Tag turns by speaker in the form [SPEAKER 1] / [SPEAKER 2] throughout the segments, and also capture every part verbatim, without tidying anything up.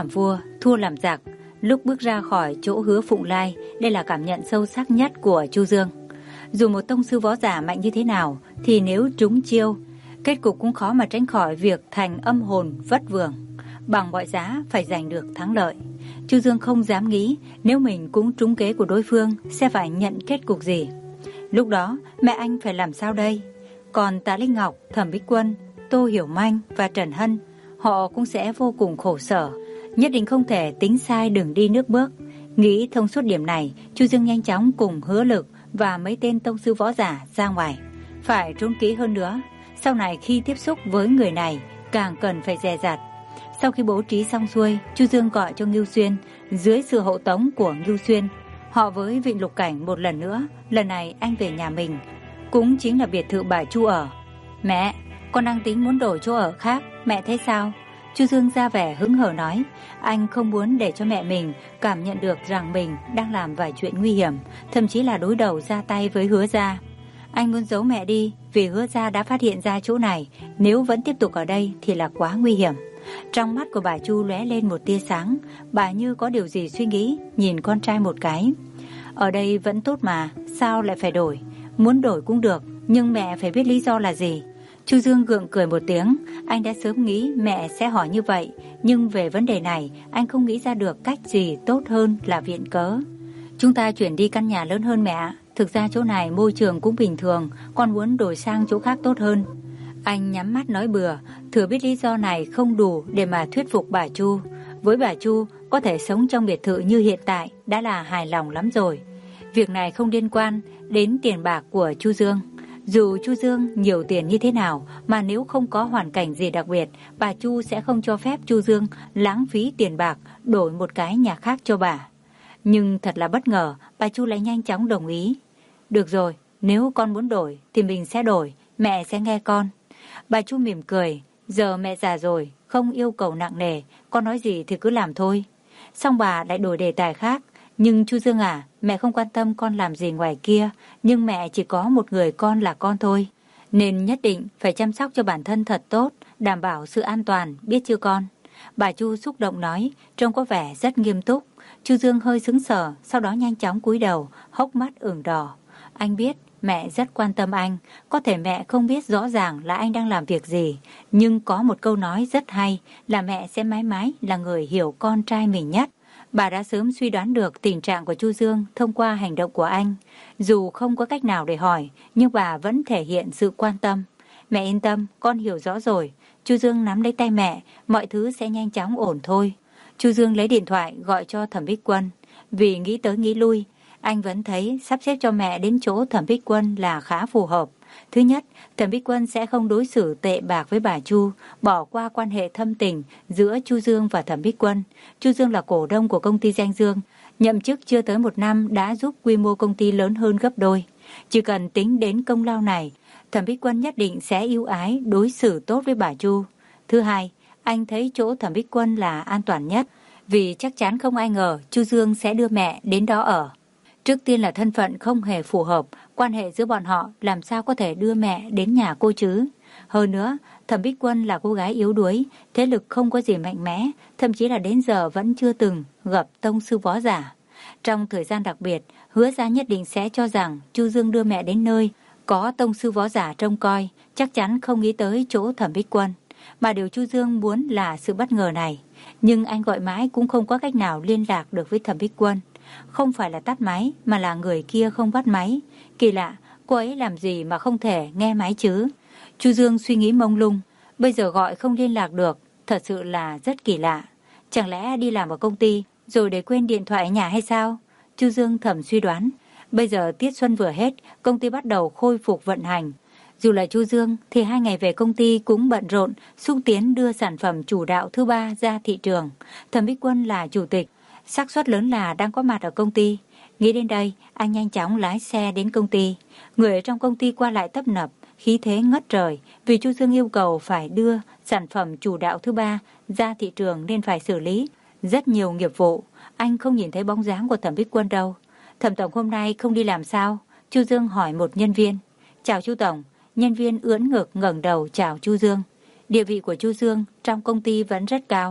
[SPEAKER 1] làm vua, thua làm giặc. Lúc bước ra khỏi chỗ hứa Phụng Lai, đây là cảm nhận sâu sắc nhất của Chu Dương. Dù một tông sư võ giả mạnh như thế nào, thì nếu trúng chiêu, kết cục cũng khó mà tránh khỏi việc thành âm hồn vất vưởng. Bằng mọi giá phải giành được thắng lợi. Chu Dương không dám nghĩ nếu mình cũng trúng kế của đối phương sẽ phải nhận kết cục gì. Lúc đó mẹ anh phải làm sao đây? Còn Tạ Linh Ngọc, Thẩm Bích Quân, Tô Hiểu Manh và Trần Hân, họ cũng sẽ vô cùng khổ sở. Nhất định không thể tính sai đường đi nước bước. Nghĩ thông suốt điểm này, Chu Dương nhanh chóng cùng Hứa Lực và mấy tên tông sư võ giả ra ngoài. Phải trốn kỹ hơn nữa. Sau này khi tiếp xúc với người này càng cần phải dè dặt. Sau khi bố trí xong xuôi, Chu Dương gọi cho Ngưu Xuyên. Dưới sự hộ tống của Ngưu Xuyên, họ với Vịnh Lục Cảnh một lần nữa. Lần này anh về nhà mình, cũng chính là biệt thự bà Chu ở. Mẹ, con đang tính muốn đổi chỗ ở khác, mẹ thấy sao? Chu Dương ra vẻ hứng hở nói. Anh không muốn để cho mẹ mình cảm nhận được rằng mình đang làm vài chuyện nguy hiểm, thậm chí là đối đầu ra tay với Hứa gia. Anh muốn giấu mẹ đi vì Hứa gia đã phát hiện ra chỗ này. Nếu vẫn tiếp tục ở đây thì là quá nguy hiểm. Trong mắt của bà Chu lóe lên một tia sáng. Bà như có điều gì suy nghĩ, nhìn con trai một cái. Ở đây vẫn tốt mà, sao lại phải đổi? Muốn đổi cũng được, nhưng mẹ phải biết lý do là gì. Chu Dương gượng cười một tiếng. Anh đã sớm nghĩ mẹ sẽ hỏi như vậy, nhưng về vấn đề này anh không nghĩ ra được cách gì tốt hơn là viện cớ. Chúng ta chuyển đi căn nhà lớn hơn mẹ. Thực ra chỗ này môi trường cũng bình thường, con muốn đổi sang chỗ khác tốt hơn. Anh nhắm mắt nói bừa, thừa biết lý do này không đủ để mà thuyết phục bà Chu. Với bà Chu, có thể sống trong biệt thự như hiện tại đã là hài lòng lắm rồi. Việc này không liên quan đến tiền bạc của Chu Dương. Dù Chu Dương nhiều tiền như thế nào, mà nếu không có hoàn cảnh gì đặc biệt, bà Chu sẽ không cho phép Chu Dương lãng phí tiền bạc đổi một cái nhà khác cho bà. Nhưng thật là bất ngờ, bà Chu lại nhanh chóng đồng ý. Được rồi, nếu con muốn đổi thì mình sẽ đổi, mẹ sẽ nghe con. Bà Chu mỉm cười, giờ mẹ già rồi, không yêu cầu nặng nề, con nói gì thì cứ làm thôi. Xong bà lại đổi đề tài khác. Nhưng Chu Dương à, mẹ không quan tâm con làm gì ngoài kia, nhưng mẹ chỉ có một người con là con thôi. Nên nhất định phải chăm sóc cho bản thân thật tốt, đảm bảo sự an toàn, biết chưa con? Bà Chu xúc động nói, trông có vẻ rất nghiêm túc. Chu Dương hơi sững sờ, sau đó nhanh chóng cúi đầu, hốc mắt ửng đỏ. Anh biết mẹ rất quan tâm anh, có thể mẹ không biết rõ ràng là anh đang làm việc gì, nhưng có một câu nói rất hay là mẹ sẽ mãi mãi là người hiểu con trai mình nhất. Bà đã sớm suy đoán được tình trạng của Chu Dương thông qua hành động của anh. Dù không có cách nào để hỏi, nhưng bà vẫn thể hiện sự quan tâm. Mẹ yên tâm, con hiểu rõ rồi. Chu Dương nắm lấy tay mẹ, mọi thứ sẽ nhanh chóng ổn thôi. Chu Dương lấy điện thoại gọi cho Thẩm Bích Quân. Vì nghĩ tới nghĩ lui, anh vẫn thấy sắp xếp cho mẹ đến chỗ Thẩm Bích Quân là khá phù hợp. Thứ nhất, Thẩm Bích Quân sẽ không đối xử tệ bạc với bà Chu, bỏ qua quan hệ thâm tình giữa Chu Dương và Thẩm Bích Quân. Chu Dương là cổ đông của công ty Danh Dương, nhậm chức chưa tới một năm đã giúp quy mô công ty lớn hơn gấp đôi. Chỉ cần tính đến công lao này, Thẩm Bích Quân nhất định sẽ ưu ái đối xử tốt với bà Chu. Thứ hai, anh thấy chỗ Thẩm Bích Quân là an toàn nhất, vì chắc chắn không ai ngờ Chu Dương sẽ đưa mẹ đến đó ở. Trước tiên là thân phận không hề phù hợp, quan hệ giữa bọn họ làm sao có thể đưa mẹ đến nhà cô chứ. Hơn nữa, Thẩm Bích Quân là cô gái yếu đuối, thế lực không có gì mạnh mẽ, thậm chí là đến giờ vẫn chưa từng gặp tông sư võ giả. Trong thời gian đặc biệt, Hứa gia nhất định sẽ cho rằng Chu Dương đưa mẹ đến nơi có tông sư võ giả trông coi, chắc chắn không nghĩ tới chỗ Thẩm Bích Quân. Mà điều Chu Dương muốn là sự bất ngờ này, nhưng anh gọi mãi cũng không có cách nào liên lạc được với Thẩm Bích Quân. Không phải là tắt máy, mà là người kia không bắt máy. Kỳ lạ, cô ấy làm gì mà không thể nghe máy chứ? Chu Dương suy nghĩ mông lung. Bây giờ gọi không liên lạc được, thật sự là rất kỳ lạ. Chẳng lẽ đi làm ở công ty rồi để quên điện thoại ở nhà hay sao? Chu Dương thầm suy đoán. Bây giờ tiết xuân vừa hết, công ty bắt đầu khôi phục vận hành. Dù là Chu Dương thì hai ngày về công ty cũng bận rộn xúc tiến đưa sản phẩm chủ đạo thứ ba ra thị trường. Thẩm Bích Quân là chủ tịch, xác suất lớn là đang có mặt ở công ty. Nghĩ đến đây, anh nhanh chóng lái xe đến công ty. Người ở trong công ty qua lại tấp nập, khí thế ngất trời, vì Chu Dương yêu cầu phải đưa sản phẩm chủ đạo thứ ba ra thị trường nên phải xử lý rất nhiều nghiệp vụ. Anh không nhìn thấy bóng dáng của Thẩm Bích Quân đâu. Thẩm tổng hôm nay không đi làm sao? Chu Dương hỏi một nhân viên. Chào Chu tổng. Nhân viên ưỡn ngực ngẩng đầu chào Chu Dương. Địa vị của Chu Dương trong công ty vẫn rất cao.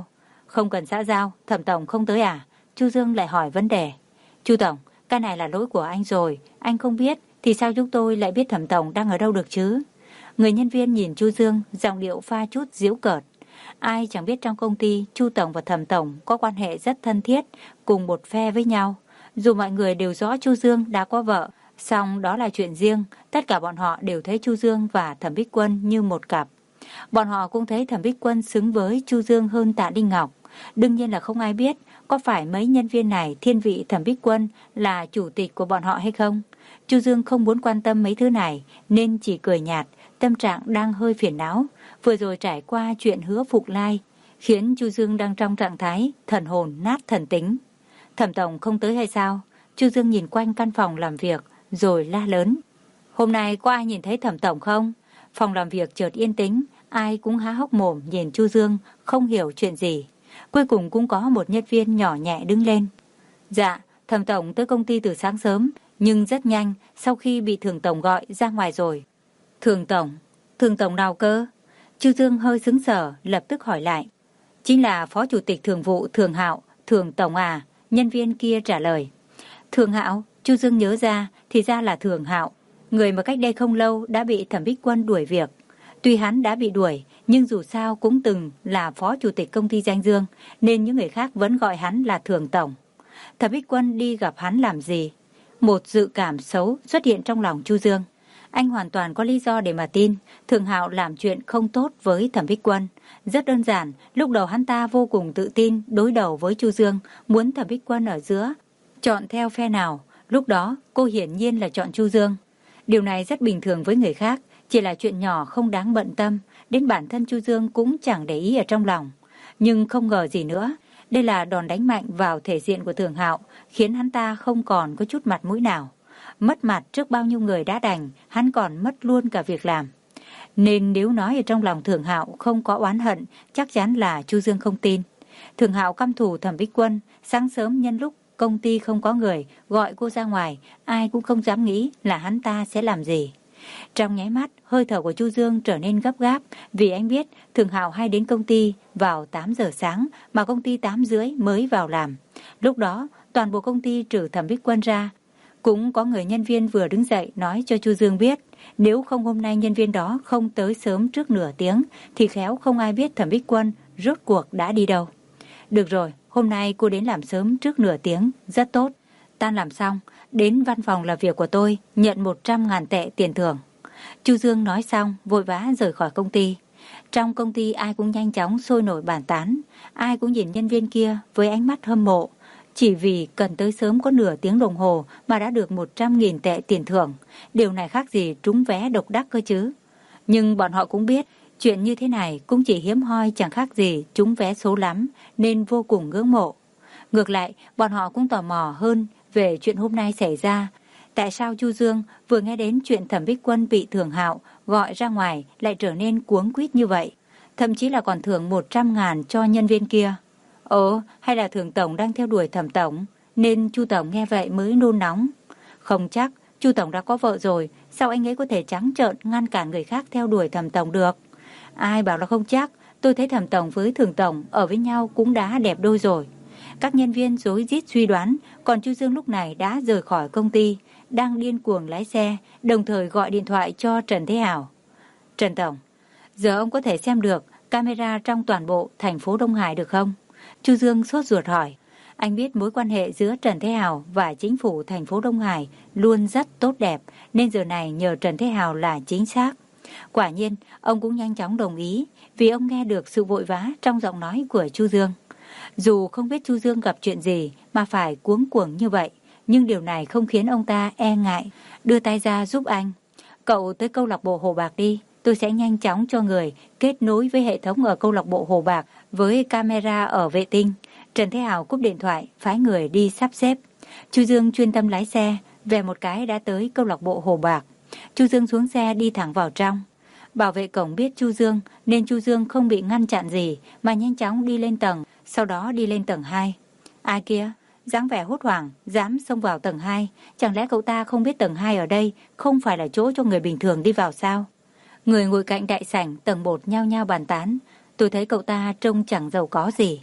[SPEAKER 1] Không cần xã giao, Thẩm tổng không tới à? Chu Dương lại hỏi vấn đề. Chu tổng, cái này là lỗi của anh rồi, anh không biết thì sao chúng tôi lại biết Thẩm tổng đang ở đâu được chứ? Người nhân viên nhìn Chu Dương, giọng điệu pha chút giễu cợt. Ai chẳng biết trong công ty, Chu tổng và Thẩm tổng có quan hệ rất thân thiết, cùng một phe với nhau. Dù mọi người đều rõ Chu Dương đã có vợ, song đó là chuyện riêng, tất cả bọn họ đều thấy Chu Dương và Thẩm Bích Quân như một cặp. Bọn họ cũng thấy Thẩm Bích Quân xứng với Chu Dương hơn Tạ Đinh Ngọc. Đương nhiên là không ai biết có phải mấy nhân viên này thiên vị Thẩm Bích Quân là chủ tịch của bọn họ hay không. Chu Dương không muốn quan tâm mấy thứ này nên chỉ cười nhạt, tâm trạng đang hơi phiền não. Vừa rồi trải qua chuyện Hứa Phục Lai khiến Chu Dương đang trong trạng thái thần hồn nát thần tính. Thẩm tổng không tới hay sao? Chu Dương nhìn quanh căn phòng làm việc rồi la lớn. Hôm nay có ai nhìn thấy Thẩm tổng không? Phòng làm việc chợt yên tĩnh, ai cũng há hốc mồm nhìn Chu Dương, không hiểu chuyện gì. Cuối cùng cũng có một nhân viên nhỏ nhẹ đứng lên. Dạ, Thẩm tổng tới công ty từ sáng sớm, nhưng rất nhanh sau khi bị Thường tổng gọi ra ngoài rồi. Thường tổng? Thường tổng nào cơ? Chu Dương hơi sững sờ, lập tức hỏi lại. Chính là Phó Chủ tịch Thường vụ Thường Hạo, Thường tổng à? Nhân viên kia trả lời. Thường Hạo? Chu Dương nhớ ra, thì ra là Thường Hạo, người mà cách đây không lâu đã bị Thẩm Bích Quân đuổi việc. Tuy hắn đã bị đuổi, nhưng dù sao cũng từng là Phó Chủ tịch công ty Danh Dương, nên những người khác vẫn gọi hắn là Thường tổng. Thẩm Bích Quân đi gặp hắn làm gì? Một dự cảm xấu xuất hiện trong lòng Chu Dương. Anh hoàn toàn có lý do để mà tin Thường Hạo làm chuyện không tốt với Thẩm Bích Quân. Rất đơn giản, lúc đầu hắn ta vô cùng tự tin đối đầu với Chu Dương, muốn Thẩm Bích Quân ở giữa chọn theo phe nào. Lúc đó cô hiển nhiên là chọn Chu Dương. Điều này rất bình thường với người khác, chỉ là chuyện nhỏ không đáng bận tâm, đến bản thân Chu Dương cũng chẳng để ý ở trong lòng. Nhưng không ngờ gì nữa, đây là đòn đánh mạnh vào thể diện của Thường Hạo, khiến hắn ta không còn có chút mặt mũi nào. Mất mặt trước bao nhiêu người đã đành, hắn còn mất luôn cả việc làm. Nên nếu nói ở trong lòng Thường Hạo không có oán hận, chắc chắn là Chu Dương không tin. Thường Hạo căm thù Thẩm Bích Quân, sáng sớm nhân lúc công ty không có người, gọi cô ra ngoài, ai cũng không dám nghĩ là hắn ta sẽ làm gì. Trong nháy mắt, hơi thở của Chu Dương trở nên gấp gáp, vì anh biết Thường Hạo hay đến công ty vào tám giờ sáng, mà công ty tám rưỡi mới vào làm. Lúc đó, toàn bộ công ty trừ Thẩm Bích Quân ra, cũng có người nhân viên vừa đứng dậy nói cho Chu Dương biết, nếu không hôm nay nhân viên đó không tới sớm trước nửa tiếng, thì khéo không ai biết Thẩm Bích Quân rốt cuộc đã đi đâu. Được rồi, hôm nay cô đến làm sớm trước nửa tiếng, rất tốt. Tan làm xong, đến văn phòng làm việc của tôi, nhận một trăm ngàn tệ tiền thưởng. Chu Dương nói xong, vội vã rời khỏi công ty. Trong công ty ai cũng nhanh chóng sôi nổi bàn tán, ai cũng nhìn nhân viên kia với ánh mắt hâm mộ. Chỉ vì cần tới sớm có nửa tiếng đồng hồ mà đã được một trăm nghìn tệ tiền thưởng. Điều này khác gì trúng vé độc đắc cơ chứ. Nhưng bọn họ cũng biết, chuyện như thế này cũng chỉ hiếm hoi chẳng khác gì trúng vé số lắm, nên vô cùng ngưỡng mộ. Ngược lại, bọn họ cũng tò mò hơn về chuyện hôm nay xảy ra. Tại sao Chu Dương vừa nghe đến chuyện Thẩm Bích Quân bị Thường Hạo gọi ra ngoài lại trở nên cuống quýt như vậy? Thậm chí là còn thưởng một trăm ngàn cho nhân viên kia. Ồ, hay là Thường tổng đang theo đuổi Thẩm tổng, nên Chu tổng nghe vậy mới nôn nóng. Không chắc, Chu tổng đã có vợ rồi, sao anh ấy có thể trắng trợn ngăn cản người khác theo đuổi Thẩm tổng được? Ai bảo là không chắc, tôi thấy Thẩm tổng với Thường tổng ở với nhau cũng đã đẹp đôi rồi. Các nhân viên rối rít suy đoán, còn Chu Dương lúc này đã rời khỏi công ty, đang điên cuồng lái xe, đồng thời gọi điện thoại cho Trần Thế Hào. Trần tổng, giờ ông có thể xem được camera trong toàn bộ thành phố Đông Hải được không? Chu Dương sốt ruột hỏi. Anh biết mối quan hệ giữa Trần Thế Hào và chính phủ thành phố Đông Hải luôn rất tốt đẹp, nên giờ này nhờ Trần Thế Hào là chính xác. Quả nhiên, ông cũng nhanh chóng đồng ý, vì ông nghe được sự vội vã trong giọng nói của Chu Dương. Dù không biết Chu Dương gặp chuyện gì mà phải cuống cuồng như vậy, nhưng điều này không khiến ông ta e ngại, đưa tay ra giúp anh. Cậu tới câu lạc bộ Hồ Bạc đi, tôi sẽ nhanh chóng cho người kết nối với hệ thống ở câu lạc bộ Hồ Bạc với camera ở vệ tinh. Trần Thế Hào cúp điện thoại, phái người đi sắp xếp. Chu Dương chuyên tâm lái xe, về một cái đã tới câu lạc bộ Hồ Bạc. Chu Dương xuống xe đi thẳng vào trong. Bảo vệ cổng biết Chu Dương nên Chu Dương không bị ngăn chặn gì mà nhanh chóng đi lên tầng, sau đó đi lên tầng hai. Ai kia? Dáng vẻ hốt hoảng, dám xông vào tầng hai. Chẳng lẽ cậu ta không biết tầng hai ở đây không phải là chỗ cho người bình thường đi vào sao? Người ngồi cạnh đại sảnh tầng một nhao nhao bàn tán. Tôi thấy cậu ta trông chẳng giàu có gì.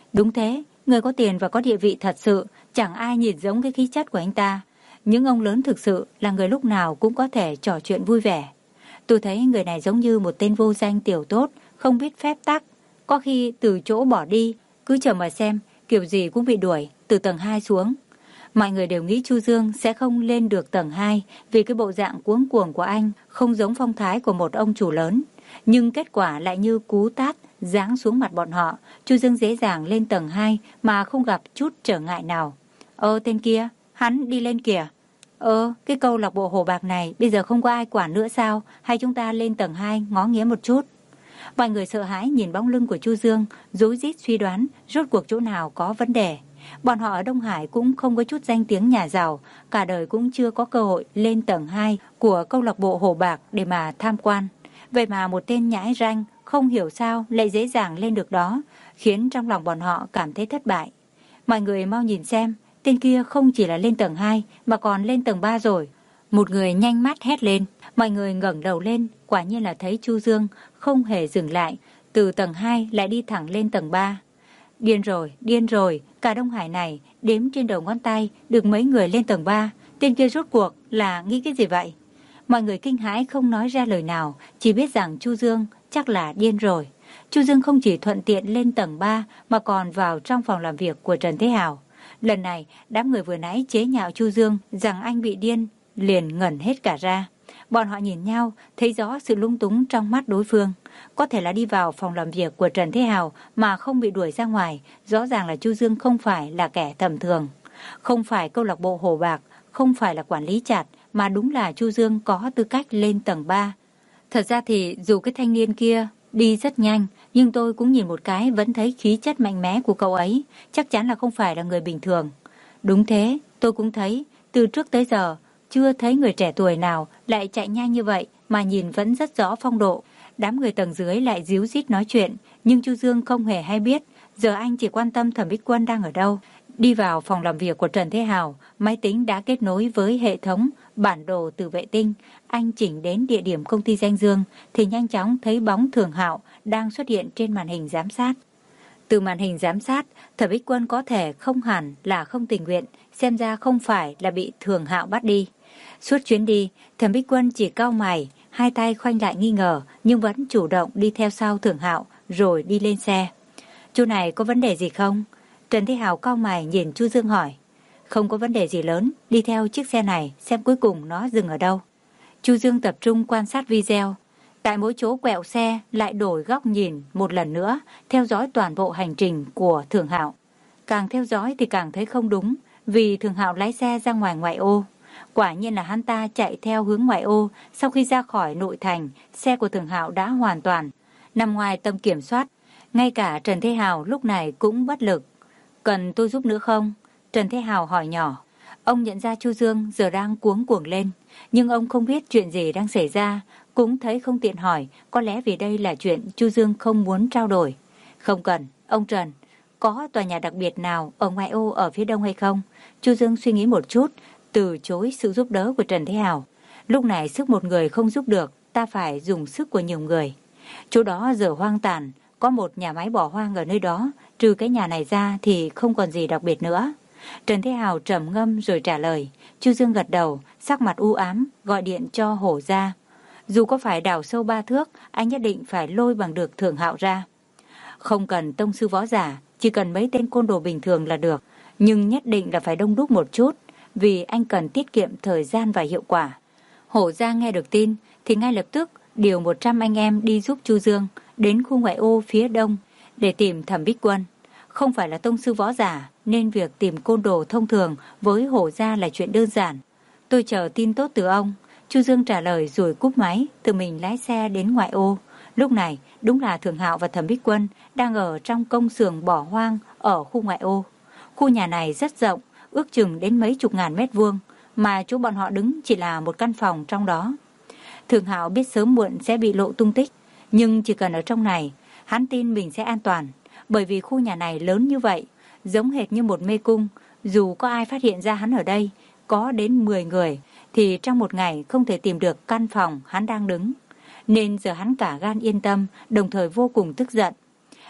[SPEAKER 1] Đúng thế, người có tiền và có địa vị thật sự, chẳng ai nhìn giống cái khí chất của anh ta. Những ông lớn thực sự là người lúc nào cũng có thể trò chuyện vui vẻ. Tôi thấy người này giống như một tên vô danh tiểu tốt, không biết phép tắc. Có khi từ chỗ bỏ đi, cứ chờ mà xem, kiểu gì cũng bị đuổi từ tầng hai xuống. Mọi người đều nghĩ Chu Dương sẽ không lên được tầng hai vì cái bộ dạng cuống cuồng của anh không giống phong thái của một ông chủ lớn. Nhưng kết quả lại như cú tát giáng xuống mặt bọn họ. Chu Dương dễ dàng lên tầng hai mà không gặp chút trở ngại nào. Ơ tên kia, hắn đi lên kìa. Ơ, cái câu lạc bộ Hồ Bạc này bây giờ không có ai quản nữa sao? Hay chúng ta lên tầng hai ngó nghía một chút? Mọi người sợ hãi nhìn bóng lưng của Chu Dương, rối rít suy đoán rốt cuộc chỗ nào có vấn đề. Bọn họ ở Đông Hải cũng không có chút danh tiếng nhà giàu, cả đời cũng chưa có cơ hội lên tầng hai của câu lạc bộ Hồ Bạc để mà tham quan. Vậy mà một tên nhãi ranh không hiểu sao lại dễ dàng lên được đó, khiến trong lòng bọn họ cảm thấy thất bại. Mọi người mau nhìn xem, tên kia không chỉ là lên tầng hai mà còn lên tầng ba rồi. Một người nhanh mắt hét lên, mọi người ngẩng đầu lên, quả nhiên là thấy Chu Dương không hề dừng lại, từ tầng hai lại đi thẳng lên tầng ba. Điên rồi, điên rồi, cả Đông Hải này đếm trên đầu ngón tay được mấy người lên tầng ba, tên kia rốt cuộc là nghĩ cái gì vậy? Mọi người kinh hãi không nói ra lời nào, chỉ biết rằng Chu Dương chắc là điên rồi. Chu Dương không chỉ thuận tiện lên tầng ba mà còn vào trong phòng làm việc của Trần Thế Hào. Lần này, đám người vừa nãy chế nhạo Chu Dương rằng anh bị điên, liền ngẩn hết cả ra. Bọn họ nhìn nhau, thấy rõ sự lung túng trong mắt đối phương. Có thể là đi vào phòng làm việc của Trần Thế Hào mà không bị đuổi ra ngoài, rõ ràng là Chu Dương không phải là kẻ tầm thường. Không phải câu lạc bộ Hồ Bạc, không phải là quản lý chặt, mà đúng là Chu Dương có tư cách lên tầng ba. Thật ra thì dù cái thanh niên kia đi rất nhanh, nhưng tôi cũng nhìn một cái vẫn thấy khí chất mạnh mẽ của cậu ấy, chắc chắn là không phải là người bình thường. Đúng thế, tôi cũng thấy, từ trước tới giờ, chưa thấy người trẻ tuổi nào lại chạy nhanh như vậy mà nhìn vẫn rất rõ phong độ. Đám người tầng dưới lại díu dít nói chuyện, nhưng Chu Dương không hề hay biết, giờ anh chỉ quan tâm Thẩm Bích Quân đang ở đâu. Đi vào phòng làm việc của Trần Thế Hào, máy tính đã kết nối với hệ thống bản đồ từ vệ tinh. Anh chỉnh đến địa điểm công ty Danh Dương thì nhanh chóng thấy bóng Thường Hạo đang xuất hiện trên màn hình giám sát. Từ màn hình giám sát, Thẩm Bích Quân có thể không hẳn là không tình nguyện, xem ra không phải là bị Thường Hạo bắt đi. Suốt chuyến đi, Thẩm Bích Quân chỉ cau mày, hai tay khoanh lại nghi ngờ, nhưng vẫn chủ động đi theo sau Thường Hạo rồi đi lên xe. Chỗ này có vấn đề gì không? Trần Thế Hào cau mày nhìn Chu Dương hỏi. Không có vấn đề gì lớn, đi theo chiếc xe này xem cuối cùng nó dừng ở đâu. Chu Dương tập trung quan sát video. Tại mỗi chỗ quẹo xe lại đổi góc nhìn một lần nữa, theo dõi toàn bộ hành trình của Thường Hạo. Càng theo dõi thì càng thấy không đúng, vì Thường Hạo lái xe ra ngoài ngoại ô. Quả nhiên là hắn ta chạy theo hướng ngoại ô, sau khi ra khỏi nội thành, xe của Thường Hạo đã hoàn toàn nằm ngoài tầm kiểm soát. Ngay cả Trần Thế Hào lúc này cũng bất lực. Cần tôi giúp nữa không? Trần Thế Hào hỏi nhỏ. Ông nhận ra Chu Dương giờ đang cuống cuồng lên, nhưng ông không biết chuyện gì đang xảy ra, cũng thấy không tiện hỏi, có lẽ vì đây là chuyện Chu Dương không muốn trao đổi. Không cần, ông Trần, có tòa nhà đặc biệt nào ở ngoại ô ở phía đông hay không? Chu Dương suy nghĩ một chút, từ chối sự giúp đỡ của Trần Thế Hào. Lúc này sức một người không giúp được, ta phải dùng sức của nhiều người. Chỗ đó giờ hoang tàn, có một nhà máy bỏ hoang ở nơi đó, trừ cái nhà này ra thì không còn gì đặc biệt nữa. Trần Thế Hào trầm ngâm rồi trả lời. Chu Dương gật đầu, sắc mặt u ám, gọi điện cho Hổ ra. Dù có phải đào sâu ba thước, anh nhất định phải lôi bằng được Thường Hạo ra. Không cần tông sư võ giả, chỉ cần mấy tên côn đồ bình thường là được, nhưng nhất định là phải đông đúc một chút, vì anh cần tiết kiệm thời gian và hiệu quả. Hổ ra nghe được tin thì ngay lập tức điều một trăm anh em đi giúp Chu Dương đến khu ngoại ô phía đông để tìm Thẩm Bích Quân. Không phải là tông sư võ giả nên việc tìm côn đồ thông thường với Hổ ra là chuyện đơn giản. Tôi chờ tin tốt từ ông. Chu Dương trả lời rồi cúp máy, tự mình lái xe đến ngoại ô. Lúc này đúng là Thường Hạo và Thẩm Bích Quân đang ở trong công xưởng bỏ hoang ở khu ngoại ô. Khu nhà này rất rộng, ước chừng đến mấy chục ngàn mét vuông, mà chỗ bọn họ đứng chỉ là một căn phòng trong đó. Thường Hạo biết sớm muộn sẽ bị lộ tung tích, nhưng chỉ cần ở trong này, hắn tin mình sẽ an toàn, bởi vì khu nhà này lớn như vậy, giống hệt như một mê cung. Dù có ai phát hiện ra hắn ở đây, có đến mười người, thì trong một ngày không thể tìm được căn phòng hắn đang đứng. Nên giờ hắn cả gan yên tâm, đồng thời vô cùng tức giận.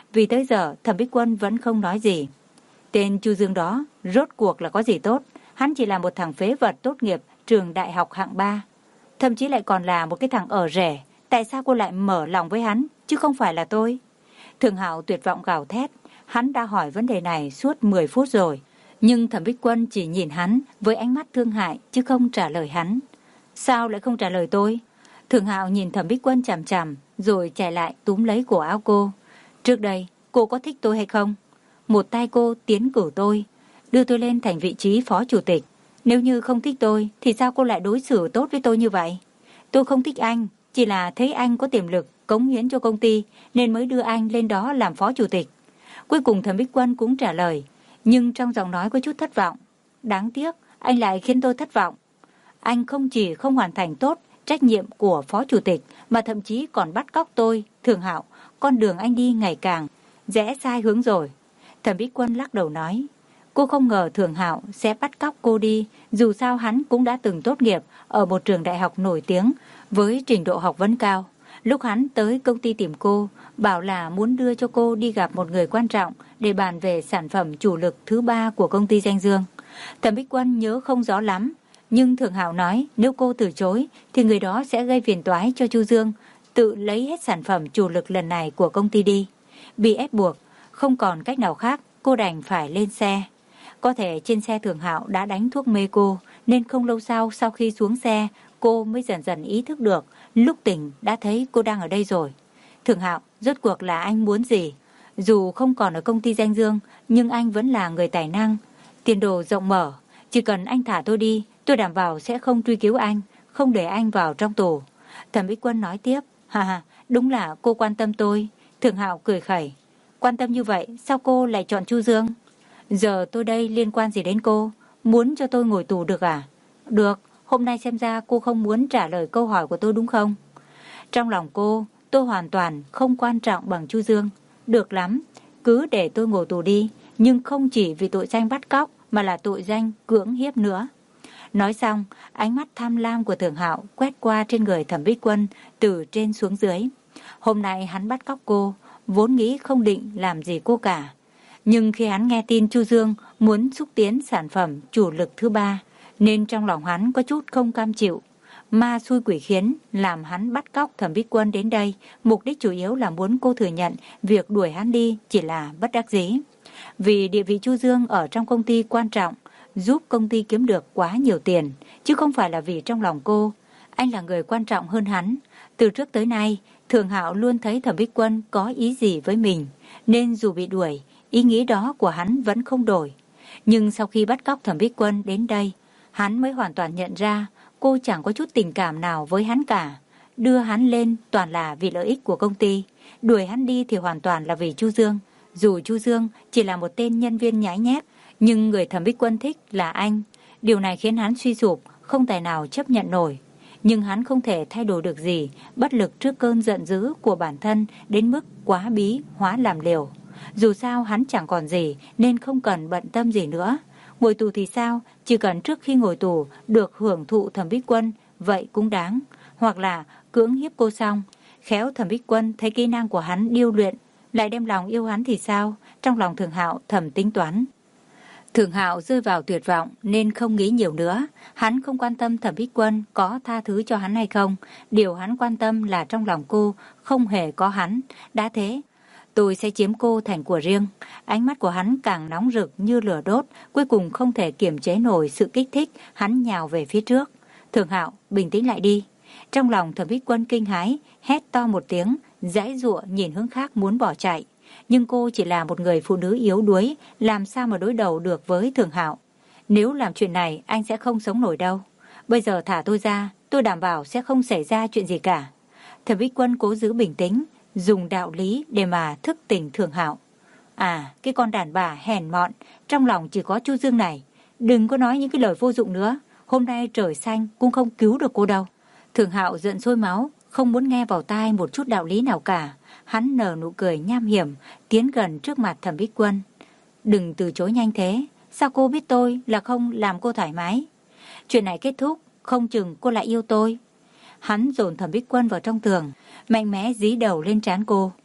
[SPEAKER 1] vì tới giờ Thẩm Bích Quân vẫn không nói gì. Tên Chu Dương đó rốt cuộc là có gì tốt? Hắn chỉ là một thằng phế vật tốt nghiệp trường đại học hạng ba, thậm chí lại còn là một cái thằng ở rẻ. Tại sao cô lại mở lòng với hắn, chứ không phải là tôi? Thường Hạo tuyệt vọng gào thét. Hắn đã hỏi vấn đề này suốt mười phút rồi, nhưng Thẩm Bích Quân chỉ nhìn hắn với ánh mắt thương hại chứ không trả lời hắn. Sao lại không trả lời tôi? Thường Hạo nhìn Thẩm Bích Quân chằm chằm, rồi chạy lại túm lấy cổ áo cô. Trước đây, cô có thích tôi hay không? Một tay cô tiến cử tôi, đưa tôi lên thành vị trí phó chủ tịch. Nếu như không thích tôi, thì sao cô lại đối xử tốt với tôi như vậy? Tôi không thích anh, chỉ là thấy anh có tiềm lực, cống hiến cho công ty, nên mới đưa anh lên đó làm phó chủ tịch. Cuối cùng Thẩm Bích Quân cũng trả lời, nhưng trong giọng nói có chút thất vọng. Đáng tiếc, anh lại khiến tôi thất vọng. Anh không chỉ không hoàn thành tốt trách nhiệm của phó chủ tịch, mà thậm chí còn bắt cóc tôi. Thường Hạo, con đường anh đi ngày càng rẽ sai hướng rồi. Thẩm Bích Quân lắc đầu nói, cô không ngờ Thường Hạo sẽ bắt cóc cô đi, dù sao hắn cũng đã từng tốt nghiệp ở một trường đại học nổi tiếng với trình độ học vấn cao. Lúc hắn tới công ty tìm cô, bảo là muốn đưa cho cô đi gặp một người quan trọng để bàn về sản phẩm chủ lực thứ ba của công ty Danh Dương. Thẩm Bích Quân nhớ không rõ lắm, nhưng Thường Hạo nói nếu cô từ chối thì người đó sẽ gây phiền toái cho Chu Dương, tự lấy hết sản phẩm chủ lực lần này của công ty đi. Bị ép buộc, không còn cách nào khác, cô đành phải lên xe. Có thể trên xe Thường Hạo đã đánh thuốc mê cô, nên không lâu sau sau khi xuống xe, cô mới dần dần ý thức được, lúc tỉnh đã thấy cô đang ở đây rồi. Thường Hạo, rốt cuộc là anh muốn gì? Dù không còn ở công ty Danh Dương, nhưng anh vẫn là người tài năng, tiền đồ rộng mở. Chỉ cần anh thả tôi đi, tôi đảm bảo sẽ không truy cứu anh, không để anh vào trong tù. Thẩm Bích Quân nói tiếp, ha ha, đúng là cô quan tâm tôi. Thường Hạo cười khẩy, quan tâm như vậy, sao cô lại chọn Chu Dương? Giờ tôi đây liên quan gì đến cô? Muốn cho tôi ngồi tù được à? Được, hôm nay xem ra cô không muốn trả lời câu hỏi của tôi đúng không? Trong lòng cô, tôi hoàn toàn không quan trọng bằng Chu Dương. Được lắm, cứ để tôi ngồi tù đi, nhưng không chỉ vì tội danh bắt cóc mà là tội danh cưỡng hiếp nữa. Nói xong, ánh mắt tham lam của Thường Hạo quét qua trên người Thẩm Bích Quân từ trên xuống dưới. Hôm nay hắn bắt cóc cô, vốn nghĩ không định làm gì cô cả. Nhưng khi hắn nghe tin Chu Dương muốn xúc tiến sản phẩm chủ lực thứ ba, nên trong lòng hắn có chút không cam chịu. Ma xui quỷ khiến làm hắn bắt cóc Thẩm Bích Quân đến đây, mục đích chủ yếu là muốn cô thừa nhận việc đuổi hắn đi chỉ là bất đắc dĩ. Vì địa vị Chu Dương ở trong công ty quan trọng, giúp công ty kiếm được quá nhiều tiền, chứ không phải là vì trong lòng cô. Anh là người quan trọng hơn hắn. Từ trước tới nay, Thường Hạo luôn thấy Thẩm Bích Quân có ý gì với mình, nên dù bị đuổi, ý nghĩ đó của hắn vẫn không đổi. Nhưng sau khi bắt cóc Thẩm Bích Quân đến đây, hắn mới hoàn toàn nhận ra cô chẳng có chút tình cảm nào với hắn cả. Đưa hắn lên toàn là vì lợi ích của công ty, đuổi hắn đi thì hoàn toàn là vì Chu Dương. Dù Chu Dương chỉ là một tên nhân viên nhãi nhép, nhưng người Thẩm Bích Quân thích là anh. Điều này khiến hắn suy sụp, không tài nào chấp nhận nổi. Nhưng hắn không thể thay đổi được gì, bất lực trước cơn giận dữ của bản thân đến mức quá bí hóa làm liều. Dù sao hắn chẳng còn gì nên không cần bận tâm gì nữa. Ngồi tù thì sao, chỉ cần trước khi ngồi tù được hưởng thụ Thẩm Bích Quân, vậy cũng đáng. Hoặc là cưỡng hiếp cô xong, khéo Thẩm Bích Quân thấy kỹ năng của hắn điêu luyện, lại đem lòng yêu hắn thì sao? Trong lòng Thường Hạo thầm tính toán. Thường Hạo rơi vào tuyệt vọng nên không nghĩ nhiều nữa. Hắn không quan tâm Thẩm Bích Quân có tha thứ cho hắn hay không. Điều hắn quan tâm là trong lòng cô không hề có hắn. Đã thế, tôi sẽ chiếm cô thành của riêng. Ánh mắt của hắn càng nóng rực như lửa đốt, cuối cùng không thể kiềm chế nổi sự kích thích, hắn nhào về phía trước. Thường Hạo, bình tĩnh lại đi. Trong lòng Thẩm Bích Quân kinh hãi, hét to một tiếng, giãy giụa nhìn hướng khác muốn bỏ chạy. Nhưng cô chỉ là một người phụ nữ yếu đuối, làm sao mà đối đầu được với Thường Hạo. Nếu làm chuyện này, anh sẽ không sống nổi đâu. Bây giờ thả tôi ra, tôi đảm bảo sẽ không xảy ra chuyện gì cả. Thẩm Bích Quân cố giữ bình tĩnh, dùng đạo lý để mà thức tỉnh Thường Hạo. À, cái con đàn bà hèn mọn, trong lòng chỉ có Chu Dương này. Đừng có nói những cái lời vô dụng nữa. Hôm nay trời xanh cũng không cứu được cô đâu. Thường Hạo giận sôi máu, không muốn nghe vào tai một chút đạo lý nào cả. Hắn nở nụ cười nham hiểm, tiến gần trước mặt Thẩm Bích Quân. Đừng từ chối nhanh thế, sao cô biết tôi là không làm cô thoải mái? Chuyện này kết thúc, không chừng cô lại yêu tôi. Hắn dồn Thẩm Bích Quân vào trong tường, mạnh mẽ dí đầu lên trán cô.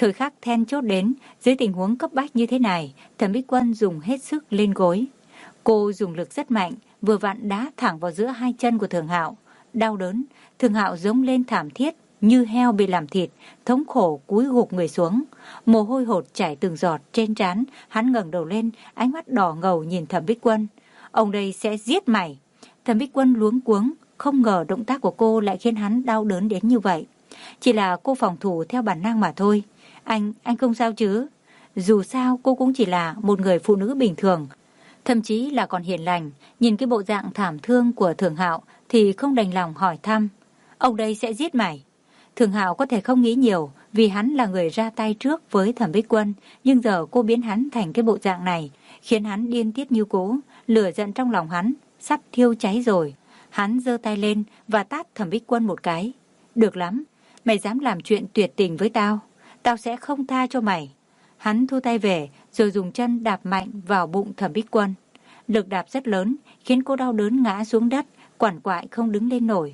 [SPEAKER 1] Thời khắc then chốt đến, dưới tình huống cấp bách như thế này, Thẩm Bích Quân dùng hết sức lên gối. Cô dùng lực rất mạnh, vừa vặn đá thẳng vào giữa hai chân của Thường Hạo. Đau đớn, Thường Hạo giống lên thảm thiết, như heo bị làm thịt, thống khổ cúi gục người xuống. Mồ hôi hột chảy từng giọt trên trán, hắn ngẩng đầu lên, ánh mắt đỏ ngầu nhìn Thẩm Bích Quân. Ông đây sẽ giết mày. Thẩm Bích Quân luống cuống, không ngờ động tác của cô lại khiến hắn đau đớn đến như vậy. Chỉ là cô phòng thủ theo bản năng mà thôi. Anh, anh không sao chứ? Dù sao cô cũng chỉ là một người phụ nữ bình thường, thậm chí là còn hiền lành. Nhìn cái bộ dạng thảm thương của Thường Hạo thì không đành lòng hỏi thăm. Ông đây sẽ giết mày. Thường Hạo có thể không nghĩ nhiều vì hắn là người ra tay trước với Thẩm Bích Quân, nhưng giờ cô biến hắn thành cái bộ dạng này, khiến hắn điên tiết như cũ. Lửa giận trong lòng hắn sắp thiêu cháy rồi. Hắn giơ tay lên và tát Thẩm Bích Quân một cái. Được lắm, mày dám làm chuyện tuyệt tình với tao, tao sẽ không tha cho mày. Hắn thu tay về rồi dùng chân đạp mạnh vào bụng Thẩm Bích Quân. Lực đạp rất lớn, khiến cô đau đớn ngã xuống đất, quằn quại không đứng lên nổi.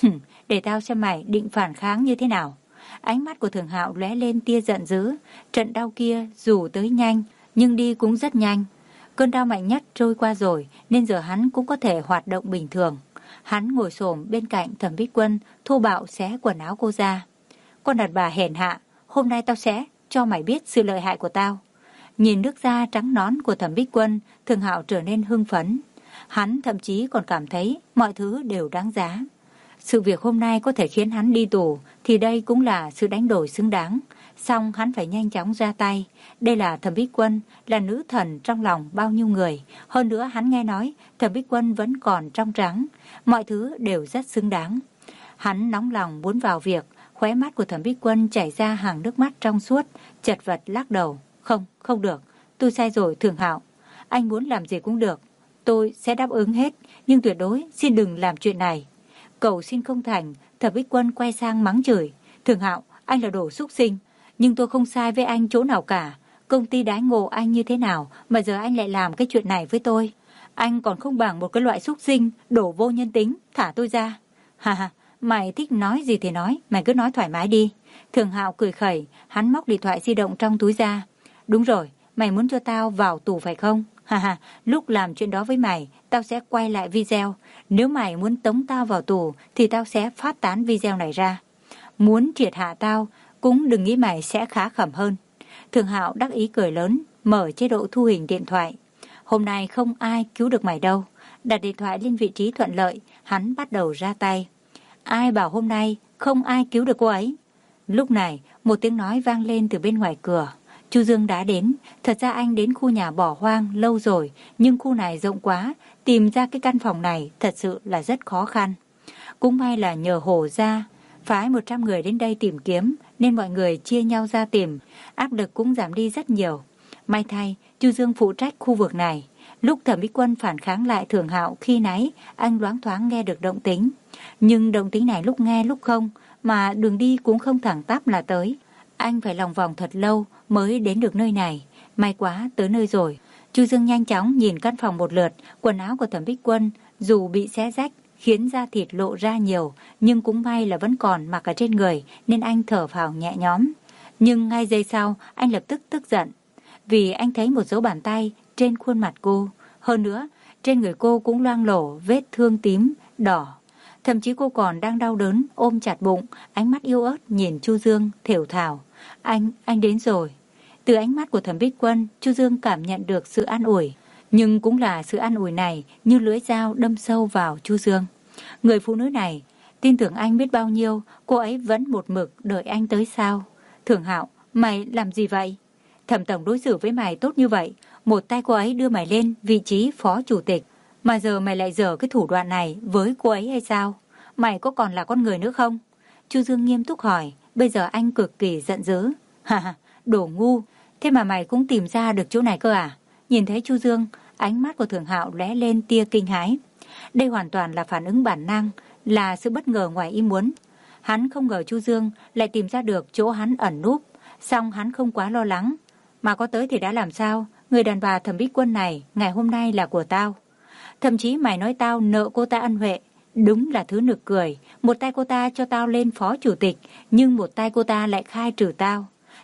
[SPEAKER 1] Để tao xem mày định phản kháng như thế nào. Ánh mắt của Thường Hạo lóe lên tia giận dữ. Trận đau kia dù tới nhanh, nhưng đi cũng rất nhanh. Cơn đau mạnh nhất trôi qua rồi, nên giờ hắn cũng có thể hoạt động bình thường. Hắn ngồi xổm bên cạnh Thẩm Bích Quân, thô bạo xé quần áo cô ra. Con đàn bà hèn hạ, hôm nay tao sẽ cho mày biết sự lợi hại của tao. Nhìn nước da trắng nõn của Thẩm Bích Quân, Thường Hạo trở nên hưng phấn. Hắn thậm chí còn cảm thấy mọi thứ đều đáng giá. Sự việc hôm nay có thể khiến hắn đi tù, thì đây cũng là sự đánh đổi xứng đáng. Song hắn phải nhanh chóng ra tay. Đây là Thẩm Bích Quân, là nữ thần trong lòng bao nhiêu người. Hơn nữa hắn nghe nói Thẩm Bích Quân vẫn còn trong trắng. Mọi thứ đều rất xứng đáng. Hắn nóng lòng muốn vào việc. Khóe mắt của Thẩm Bích Quân chảy ra hàng nước mắt trong suốt, chật vật lắc đầu. Không, không được, tôi sai rồi Thường Hạo. Anh muốn làm gì cũng được, tôi sẽ đáp ứng hết, nhưng tuyệt đối xin đừng làm chuyện này. Cầu xin không thành, Thẩm Bích Quân quay sang mắng chửi. Thường Hạo, anh là đồ xúc sinh, nhưng tôi không sai với anh chỗ nào cả. Công ty đãi ngộ anh như thế nào mà giờ anh lại làm cái chuyện này với tôi? Anh còn không bằng một cái loại xúc sinh, đổ vô nhân tính, thả tôi ra. Ha ha, mày thích nói gì thì nói, mày cứ nói thoải mái đi. Thường Hạo cười khẩy, hắn móc điện thoại di động trong túi ra. Đúng rồi, mày muốn cho tao vào tù phải không? Ha ha, lúc làm chuyện đó với mày, tao sẽ quay lại video. Nếu mày muốn tống tao vào tù, thì tao sẽ phát tán video này ra. Muốn triệt hạ tao, cũng đừng nghĩ mày sẽ khá khẩm hơn. Thường Hạo đắc ý cười lớn, mở chế độ thu hình điện thoại. Hôm nay không ai cứu được mày đâu. Đặt điện thoại lên vị trí thuận lợi, hắn bắt đầu ra tay. Ai bảo hôm nay không ai cứu được cô ấy? Lúc này, một tiếng nói vang lên từ bên ngoài cửa. Chu Dương đã đến. Thật ra anh đến khu nhà bỏ hoang lâu rồi, nhưng khu này rộng quá, tìm ra cái căn phòng này thật sự là rất khó khăn. Cũng may là nhờ Hổ ra phái một trăm người đến đây tìm kiếm, nên mọi người chia nhau ra tìm, áp lực cũng giảm đi rất nhiều. May thay, Chu Dương phụ trách khu vực này. Lúc Thẩm Bích Quân phản kháng lại Thường Hạo khi nãy, anh loáng thoáng nghe được động tĩnh. Nhưng động tĩnh này lúc nghe lúc không, mà đường đi cũng không thẳng tắp là tới. Anh phải lòng vòng thật lâu mới đến được nơi này. May quá tới nơi rồi. Chu Dương nhanh chóng nhìn căn phòng một lượt. Quần áo của Thẩm Bích Quân dù bị xé rách khiến da thịt lộ ra nhiều, nhưng cũng may là vẫn còn mặc ở trên người, nên anh thở phào nhẹ nhõm. Nhưng ngay giây sau anh lập tức tức giận, vì anh thấy một dấu bàn tay trên khuôn mặt cô. Hơn nữa trên người cô cũng loang lổ vết thương tím, đỏ. Thậm chí cô còn đang đau đớn, ôm chặt bụng, ánh mắt yêu ớt nhìn Chu Dương, thều thào. Anh, anh đến rồi. Từ ánh mắt của Thẩm Bích Quân, Chu Dương cảm nhận được sự an ủi. Nhưng cũng là sự an ủi này như lưỡi dao đâm sâu vào Chu Dương. Người phụ nữ này, tin tưởng anh biết bao nhiêu, cô ấy vẫn một mực đợi anh tới sao? Thường Hạo, mày làm gì vậy? Thẩm tổng đối xử với mày tốt như vậy, một tay cô ấy đưa mày lên vị trí phó chủ tịch, mà giờ mày lại dở cái thủ đoạn này với cô ấy hay sao? Mày có còn là con người nữa không? Chu Dương nghiêm túc hỏi. Bây giờ anh cực kỳ giận dữ. Ha ha, đồ ngu, thế mà mày cũng tìm ra được chỗ này cơ à? Nhìn thấy Chu Dương, ánh mắt của Thường Hạo lóe lên tia kinh hãi. Đây hoàn toàn là phản ứng bản năng, là sự bất ngờ ngoài ý muốn. Hắn không ngờ Chu Dương lại tìm ra được chỗ hắn ẩn núp, song hắn không quá lo lắng. Mà có tới thì đã làm sao? Người đàn bà Thẩm Bích Quân này ngày hôm nay là của tao. Thậm chí mày nói tao nợ cô ta ân huệ, đúng là thứ nực cười. Một tay cô ta cho tao lên phó chủ tịch, nhưng một tay cô ta lại khai trừ tao.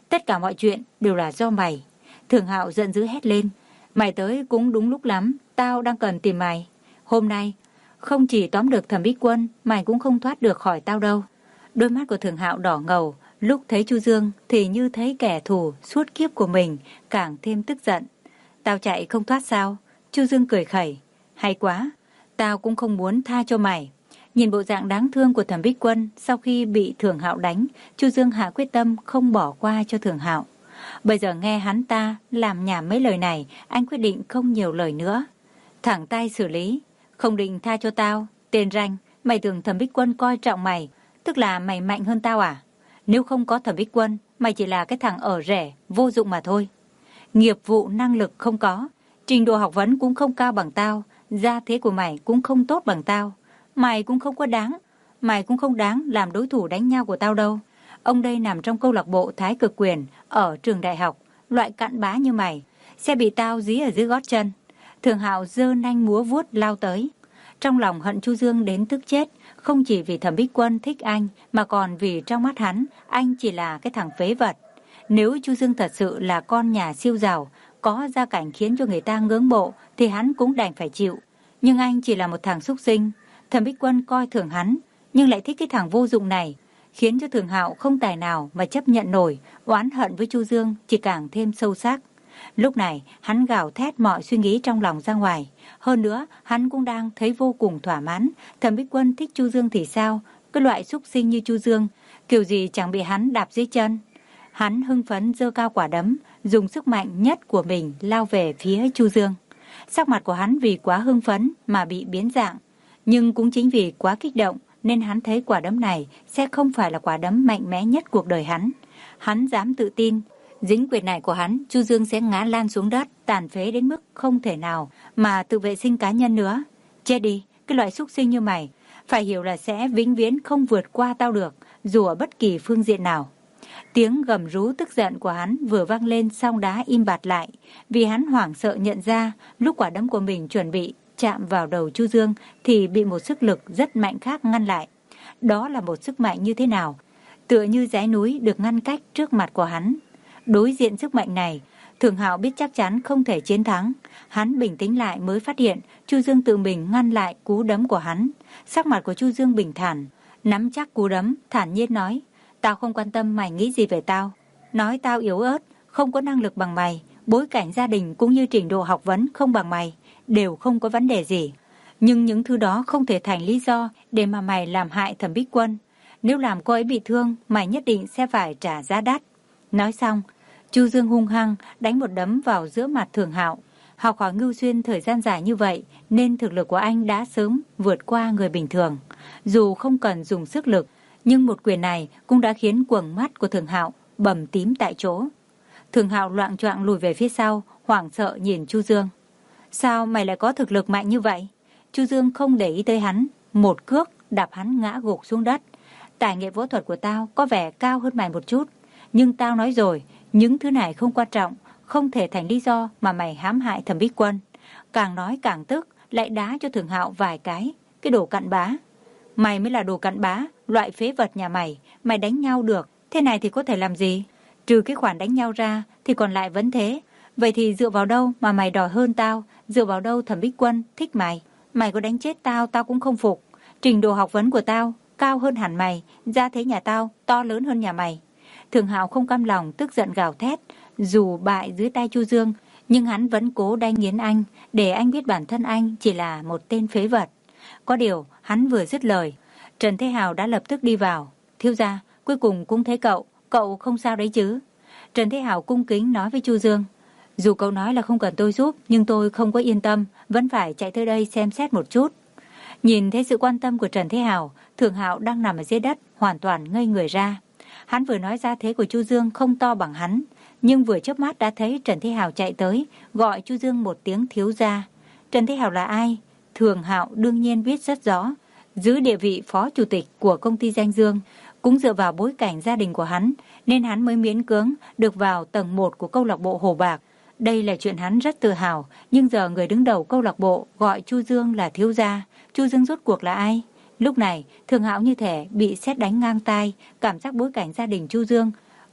[SPEAKER 1] Tất cả mọi chuyện đều là do mày. Thường Hạo giận dữ hét lên. Mày tới cũng đúng lúc lắm, tao đang cần tìm mày. Hôm nay, không chỉ tóm được Thẩm Bích Quân, mày cũng không thoát được khỏi tao đâu. Đôi mắt của Thường Hạo đỏ ngầu, lúc thấy Chu Dương thì như thấy kẻ thù suốt kiếp của mình, càng thêm tức giận. Tao chạy không thoát sao? Chu Dương cười khẩy. Hay quá, tao cũng không muốn tha cho mày. Nhìn bộ dạng đáng thương của Thẩm Bích Quân sau khi bị Thường Hạo đánh, Chu Dương hạ quyết tâm không bỏ qua cho Thường Hạo. Bây giờ nghe hắn ta làm nhảm mấy lời này, anh quyết định không nhiều lời nữa. Thẳng tay xử lý, không định tha cho tao. Tên ranh, mày tưởng Thẩm Bích Quân coi trọng mày, tức là mày mạnh hơn tao à? Nếu không có Thẩm Bích Quân, mày chỉ là cái thằng ở rẻ, vô dụng mà thôi. Nghiệp vụ năng lực không có, trình độ học vấn cũng không cao bằng tao, gia thế của mày cũng không tốt bằng tao. Mày cũng không có đáng, mày cũng không đáng làm đối thủ đánh nhau của tao đâu. Ông đây nằm trong câu lạc bộ Thái Cực Quyền ở trường đại học, loại cặn bã như mày sẽ bị tao dí ở dưới gót chân. Thường Hạo giơ nanh múa vuốt lao tới. Trong lòng hận Chu Dương đến tức chết, không chỉ vì Thẩm Bích Quân thích anh mà còn vì trong mắt hắn, anh chỉ là cái thằng phế vật. Nếu Chu Dương thật sự là con nhà siêu giàu, có gia cảnh khiến cho người ta ngưỡng mộ thì hắn cũng đành phải chịu. Nhưng anh chỉ là một thằng súc sinh. Thẩm Bích Quân coi thường hắn, nhưng lại thích cái thằng vô dụng này, khiến cho Thường Hạo không tài nào mà chấp nhận nổi. Oán hận với Chu Dương chỉ càng thêm sâu sắc. Lúc này hắn gào thét mọi suy nghĩ trong lòng ra ngoài. Hơn nữa hắn cũng đang thấy vô cùng thỏa mãn. Thẩm Bích Quân thích Chu Dương thì sao? Cái loại súc sinh như Chu Dương kiểu gì chẳng bị hắn đạp dưới chân. Hắn hưng phấn giơ cao quả đấm, dùng sức mạnh nhất của mình lao về phía Chu Dương. Sắc mặt của hắn vì quá hưng phấn mà bị biến dạng, nhưng cũng chính vì quá kích động nên hắn thấy quả đấm này sẽ không phải là quả đấm mạnh mẽ nhất cuộc đời hắn. Hắn dám tự tin, dính quyền này của hắn, Chu Dương sẽ ngã lan xuống đất, tàn phế đến mức không thể nào mà tự vệ sinh cá nhân nữa. Chết đi, cái loại súc sinh như mày, phải hiểu là sẽ vĩnh viễn không vượt qua tao được, dù ở bất kỳ phương diện nào. Tiếng gầm rú tức giận của hắn vừa vang lên xong đã im bặt lại, vì hắn hoảng sợ nhận ra lúc quả đấm của mình chuẩn bị chạm vào đầu Chu Dương thì bị một sức lực rất mạnh khác ngăn lại. Đó là một sức mạnh như thế nào? Tựa như dãy núi được ngăn cách trước mặt của hắn. Đối diện sức mạnh này, Thường Hạo biết chắc chắn không thể chiến thắng. Hắn bình tĩnh lại mới phát hiện Chu Dương tự mình ngăn lại cú đấm của hắn. Sắc mặt của Chu Dương bình thản, nắm chắc cú đấm, thản nhiên nói: Tao không quan tâm mày nghĩ gì về tao. Nói tao yếu ớt, không có năng lực bằng mày, bối cảnh gia đình cũng như trình độ học vấn không bằng mày, đều không có vấn đề gì. Nhưng những thứ đó không thể thành lý do để mà mày làm hại Thẩm Bích Quân. Nếu làm cô ấy bị thương, mày nhất định sẽ phải trả giá đắt. Nói xong, Chu Dương hung hăng đánh một đấm vào giữa mặt Thường Hạo. Học hỏi Ngưu Xuyên thời gian dài như vậy nên thực lực của anh đã sớm vượt qua người bình thường. Dù không cần dùng sức lực, nhưng một quyền này cũng đã khiến quầng mắt của Thường Hạo bầm tím tại chỗ. Thường Hạo loạng choạng lùi về phía sau, hoảng sợ nhìn Chu Dương. Sao mày lại có thực lực mạnh như vậy? Chu Dương không để ý tới hắn, một cước đạp hắn ngã gục xuống đất. Tài nghệ võ thuật của tao có vẻ cao hơn mày một chút, nhưng tao nói rồi, những thứ này không quan trọng, không thể thành lý do mà mày hãm hại Thẩm Bích Quân. Càng nói càng tức, lại đá cho Thường Hạo vài cái. Cái đồ cặn bá. Mày mới là đồ cặn bá, loại phế vật nhà mày. Mày đánh nhau được, thế này thì có thể làm gì? Trừ cái khoản đánh nhau ra thì còn lại vẫn thế. Vậy thì dựa vào đâu mà mày đòi hơn tao? Dựa vào đâu Thẩm Bích Quân thích mày? Mày có đánh chết tao, tao cũng không phục. Trình độ học vấn của tao cao hơn hẳn mày, gia thế nhà tao to lớn hơn nhà mày. Thường Hạo không cam lòng, tức giận gào thét. Dù bại dưới tay Chu Dương, nhưng hắn vẫn cố đay nghiến anh, để anh biết bản thân anh chỉ là một tên phế vật. Có điều, hắn vừa dứt lời, Trần Thế Hào đã lập tức đi vào. Thiếu gia, cuối cùng cũng thấy cậu, cậu không sao đấy chứ? Trần Thế Hào cung kính nói với Chu Dương. Dù cậu nói là không cần tôi giúp, nhưng tôi không có yên tâm, vẫn phải chạy tới đây xem xét một chút. Nhìn thấy sự quan tâm của Trần Thế Hào, Thường Hạo đang nằm ở dưới đất, hoàn toàn ngây người ra. Hắn vừa nói ra thế của Chu Dương không to bằng hắn, nhưng vừa chớp mắt đã thấy Trần Thế Hào chạy tới, gọi Chu Dương một tiếng thiếu gia. Trần Thế Hào là ai? Thường Hạo đương nhiên biết rất rõ. Giữ địa vị phó chủ tịch của công ty Danh Dương, cũng dựa vào bối cảnh gia đình của hắn, nên hắn mới miễn cưỡng được vào tầng một của câu lạc bộ Hồ Bạc. Đây là chuyện hắn rất tự hào, nhưng giờ người đứng đầu câu lạc bộ gọi Chu Dương là thiếu gia. Chu Dương rốt cuộc là ai? Lúc này, Thường Hạo như thể bị sét đánh ngang tai, cảm giác bối cảnh gia đình Chu Dương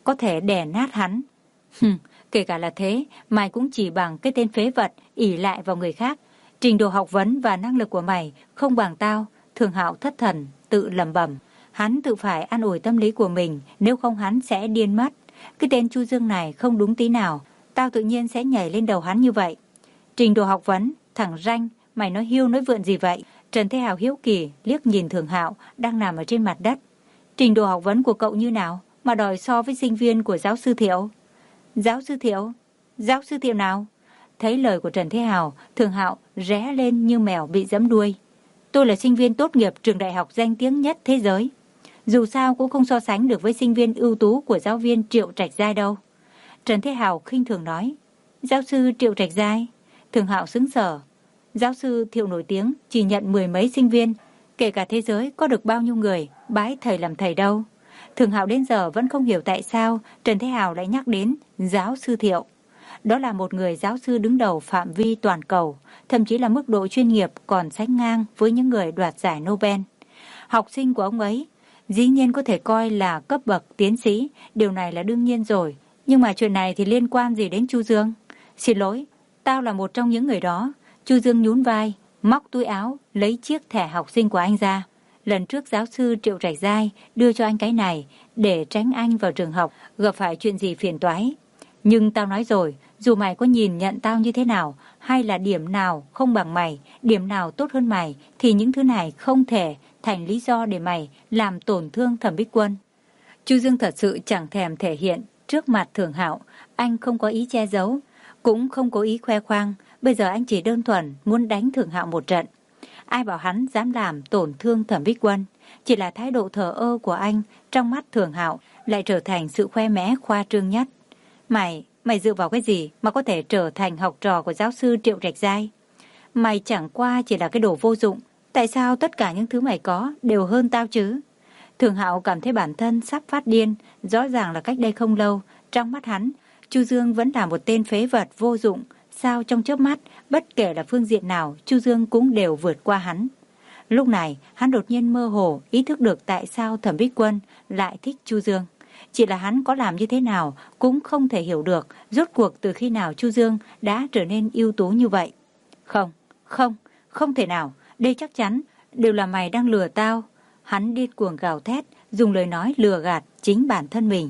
[SPEAKER 1] có thể đè nát hắn. Hừm, kể cả là thế, mày cũng chỉ bằng cái tên phế vật ỷ lại vào người khác. Trình độ học vấn và năng lực của mày không bằng tao. Thường Hạo thất thần, tự lẩm bẩm. Hắn tự phải an ủi tâm lý của mình, nếu không hắn sẽ điên mất. Cái tên Chu Dương này không đúng tí nào, tao tự nhiên sẽ nhảy lên đầu hắn như vậy. Trình độ học vấn, thằng ranh, mày nói hiu nói vượn gì vậy? Trần Thế Hào hiếu kỳ liếc nhìn Thường Hạo đang nằm ở trên mặt đất. Trình độ học vấn của cậu như nào mà đòi so với sinh viên của giáo sư Thiệu? Giáo sư Thiệu? Giáo sư Thiệu nào? Thấy lời của Trần Thế Hào, Thường Hạo ré lên như mèo bị giẫm đuôi. Tôi là sinh viên tốt nghiệp trường đại học danh tiếng nhất thế giới. Dù sao cũng không so sánh được với sinh viên ưu tú của giáo viên Triệu Trạch Giai đâu. Trần Thế Hào khinh thường nói. Giáo sư Triệu Trạch Giai? Thường Hạo sững sờ. Giáo sư Thiệu nổi tiếng chỉ nhận mười mấy sinh viên, kể cả thế giới có được bao nhiêu người bái thầy làm thầy đâu. Thường Hạo đến giờ vẫn không hiểu tại sao Trần Thế Hào lại nhắc đến giáo sư Thiệu. Đó là một người giáo sư đứng đầu phạm vi toàn cầu, thậm chí là mức độ chuyên nghiệp còn sánh ngang với những người đoạt giải Nobel. Học sinh của ông ấy dĩ nhiên có thể coi là cấp bậc tiến sĩ, điều này là đương nhiên rồi. Nhưng mà chuyện này thì liên quan gì đến Chu Dương? Xin lỗi, tao là một trong những người đó. Chu Dương nhún vai, móc túi áo, lấy chiếc thẻ học sinh của anh ra. Lần trước giáo sư Triệu Trạch Giai đưa cho anh cái này để tránh anh vào trường học gặp phải chuyện gì phiền toái. Nhưng tao nói rồi, dù mày có nhìn nhận tao như thế nào, hay là điểm nào không bằng mày, điểm nào tốt hơn mày, thì những thứ này không thể thành lý do để mày làm tổn thương Thẩm Bích Quân. Chu Dương thật sự chẳng thèm thể hiện trước mặt Thường Hạo, anh không có ý che giấu, cũng không có ý khoe khoang. Bây giờ anh chỉ đơn thuần muốn đánh Thường Hạo một trận. Ai bảo hắn dám làm tổn thương Thẩm Bích Quân? Chỉ là thái độ thờ ơ của anh trong mắt Thường Hạo lại trở thành sự khoe mẽ khoa trương nhất. Mày, mày dựa vào cái gì mà có thể trở thành học trò của giáo sư Triệu Trạch Giai? Mày chẳng qua chỉ là cái đồ vô dụng. Tại sao tất cả những thứ mày có đều hơn tao chứ? Thường Hạo cảm thấy bản thân sắp phát điên. Rõ ràng là cách đây không lâu, trong mắt hắn, Chu Dương vẫn là một tên phế vật vô dụng. Sao trong chớp mắt, bất kể là phương diện nào, Chu Dương cũng đều vượt qua hắn. Lúc này, hắn đột nhiên mơ hồ ý thức được tại sao Thẩm Bích Quân lại thích Chu Dương. Chỉ là hắn có làm như thế nào cũng không thể hiểu được rốt cuộc từ khi nào Chu Dương đã trở nên ưu tú như vậy. Không, không, không thể nào, đây chắc chắn đều là mày đang lừa tao. Hắn điên cuồng gào thét, dùng lời nói lừa gạt chính bản thân mình.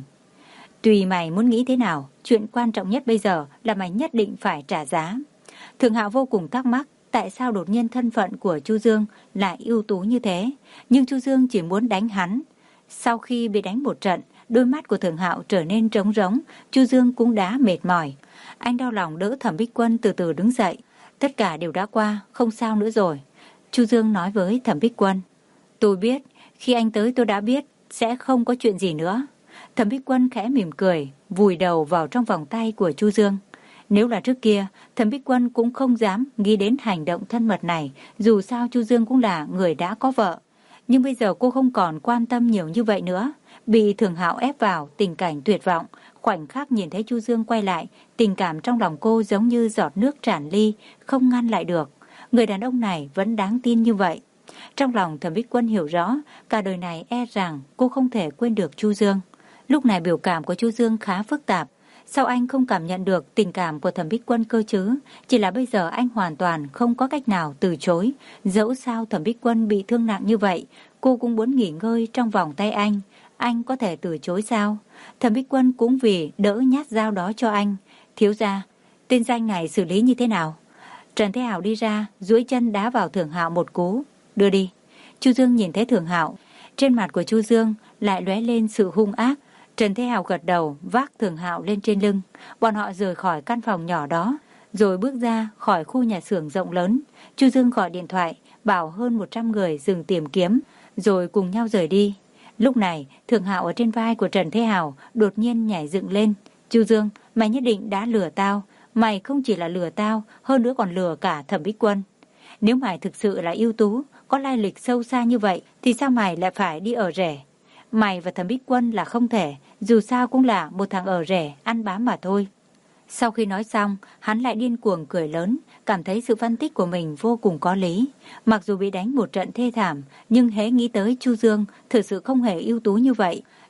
[SPEAKER 1] Tùy mày muốn nghĩ thế nào, chuyện quan trọng nhất bây giờ là mày nhất định phải trả giá. Thường Hạo vô cùng thắc mắc tại sao đột nhiên thân phận của Chu Dương lại ưu tú như thế, nhưng Chu Dương chỉ muốn đánh hắn. Sau khi bị đánh một trận, đôi mắt của Thường Hạo trở nên trống rỗng, Chu Dương cũng đã mệt mỏi. Anh đau lòng đỡ Thẩm Bích Quân từ từ đứng dậy. Tất cả đều đã qua, không sao nữa rồi. Chu Dương nói với Thẩm Bích Quân. Tôi biết, khi anh tới tôi đã biết sẽ không có chuyện gì nữa. Thẩm Bích Quân khẽ mỉm cười, vùi đầu vào trong vòng tay của Chu Dương. Nếu là trước kia, Thẩm Bích Quân cũng không dám nghĩ đến hành động thân mật này, dù sao Chu Dương cũng là người đã có vợ. Nhưng bây giờ cô không còn quan tâm nhiều như vậy nữa. Bị Thường Hạo ép vào tình cảnh tuyệt vọng, khoảnh khắc nhìn thấy Chu Dương quay lại, tình cảm trong lòng cô giống như giọt nước tràn ly, không ngăn lại được. Người đàn ông này vẫn đáng tin như vậy. Trong lòng Thẩm Bích Quân hiểu rõ, cả đời này e rằng cô không thể quên được Chu Dương. Lúc này biểu cảm của Chu Dương khá phức tạp. Sao anh không cảm nhận được tình cảm của Thẩm Bích Quân cơ chứ? Chỉ là bây giờ anh hoàn toàn không có cách nào từ chối. Dẫu sao Thẩm Bích Quân bị thương nặng như vậy, cô cũng muốn nghỉ ngơi trong vòng tay anh. Anh có thể từ chối sao? Thẩm Bích Quân cũng vì đỡ nhát dao đó cho anh. Thiếu gia, tên danh này xử lý như thế nào? Trần Thế Hào đi ra, duỗi chân đá vào Thường Hạo một cú. Đưa đi. Chu Dương nhìn thấy Thường Hạo, trên mặt của Chu Dương lại lóe lên sự hung ác. Trần Thế Hào gật đầu, vác Thường Hạo lên trên lưng. Bọn họ rời khỏi căn phòng nhỏ đó, rồi bước ra khỏi khu nhà xưởng rộng lớn. Chu Dương gọi điện thoại, bảo hơn một trăm người dừng tìm kiếm, rồi cùng nhau rời đi. Lúc này, Thường Hạo ở trên vai của Trần Thế Hào đột nhiên nhảy dựng lên. Chu Dương, mày nhất định đã lừa tao. Mày không chỉ là lừa tao, hơn nữa còn lừa cả Thẩm Bích Quân. Nếu mày thực sự là ưu tú, có lai lịch sâu xa như vậy, thì sao mày lại phải đi ở rể? Mày và Thẩm Bích Quân là không thể, dù sao cũng là một thằng ở rể, ăn bám mà thôi. Sau khi nói xong, hắn lại điên cuồng cười lớn, cảm thấy sự phân tích của mình vô cùng có lý. Mặc dù bị đánh một trận thê thảm, nhưng hễ nghĩ tới Chu Dương thực sự không hề ưu tú như vậy,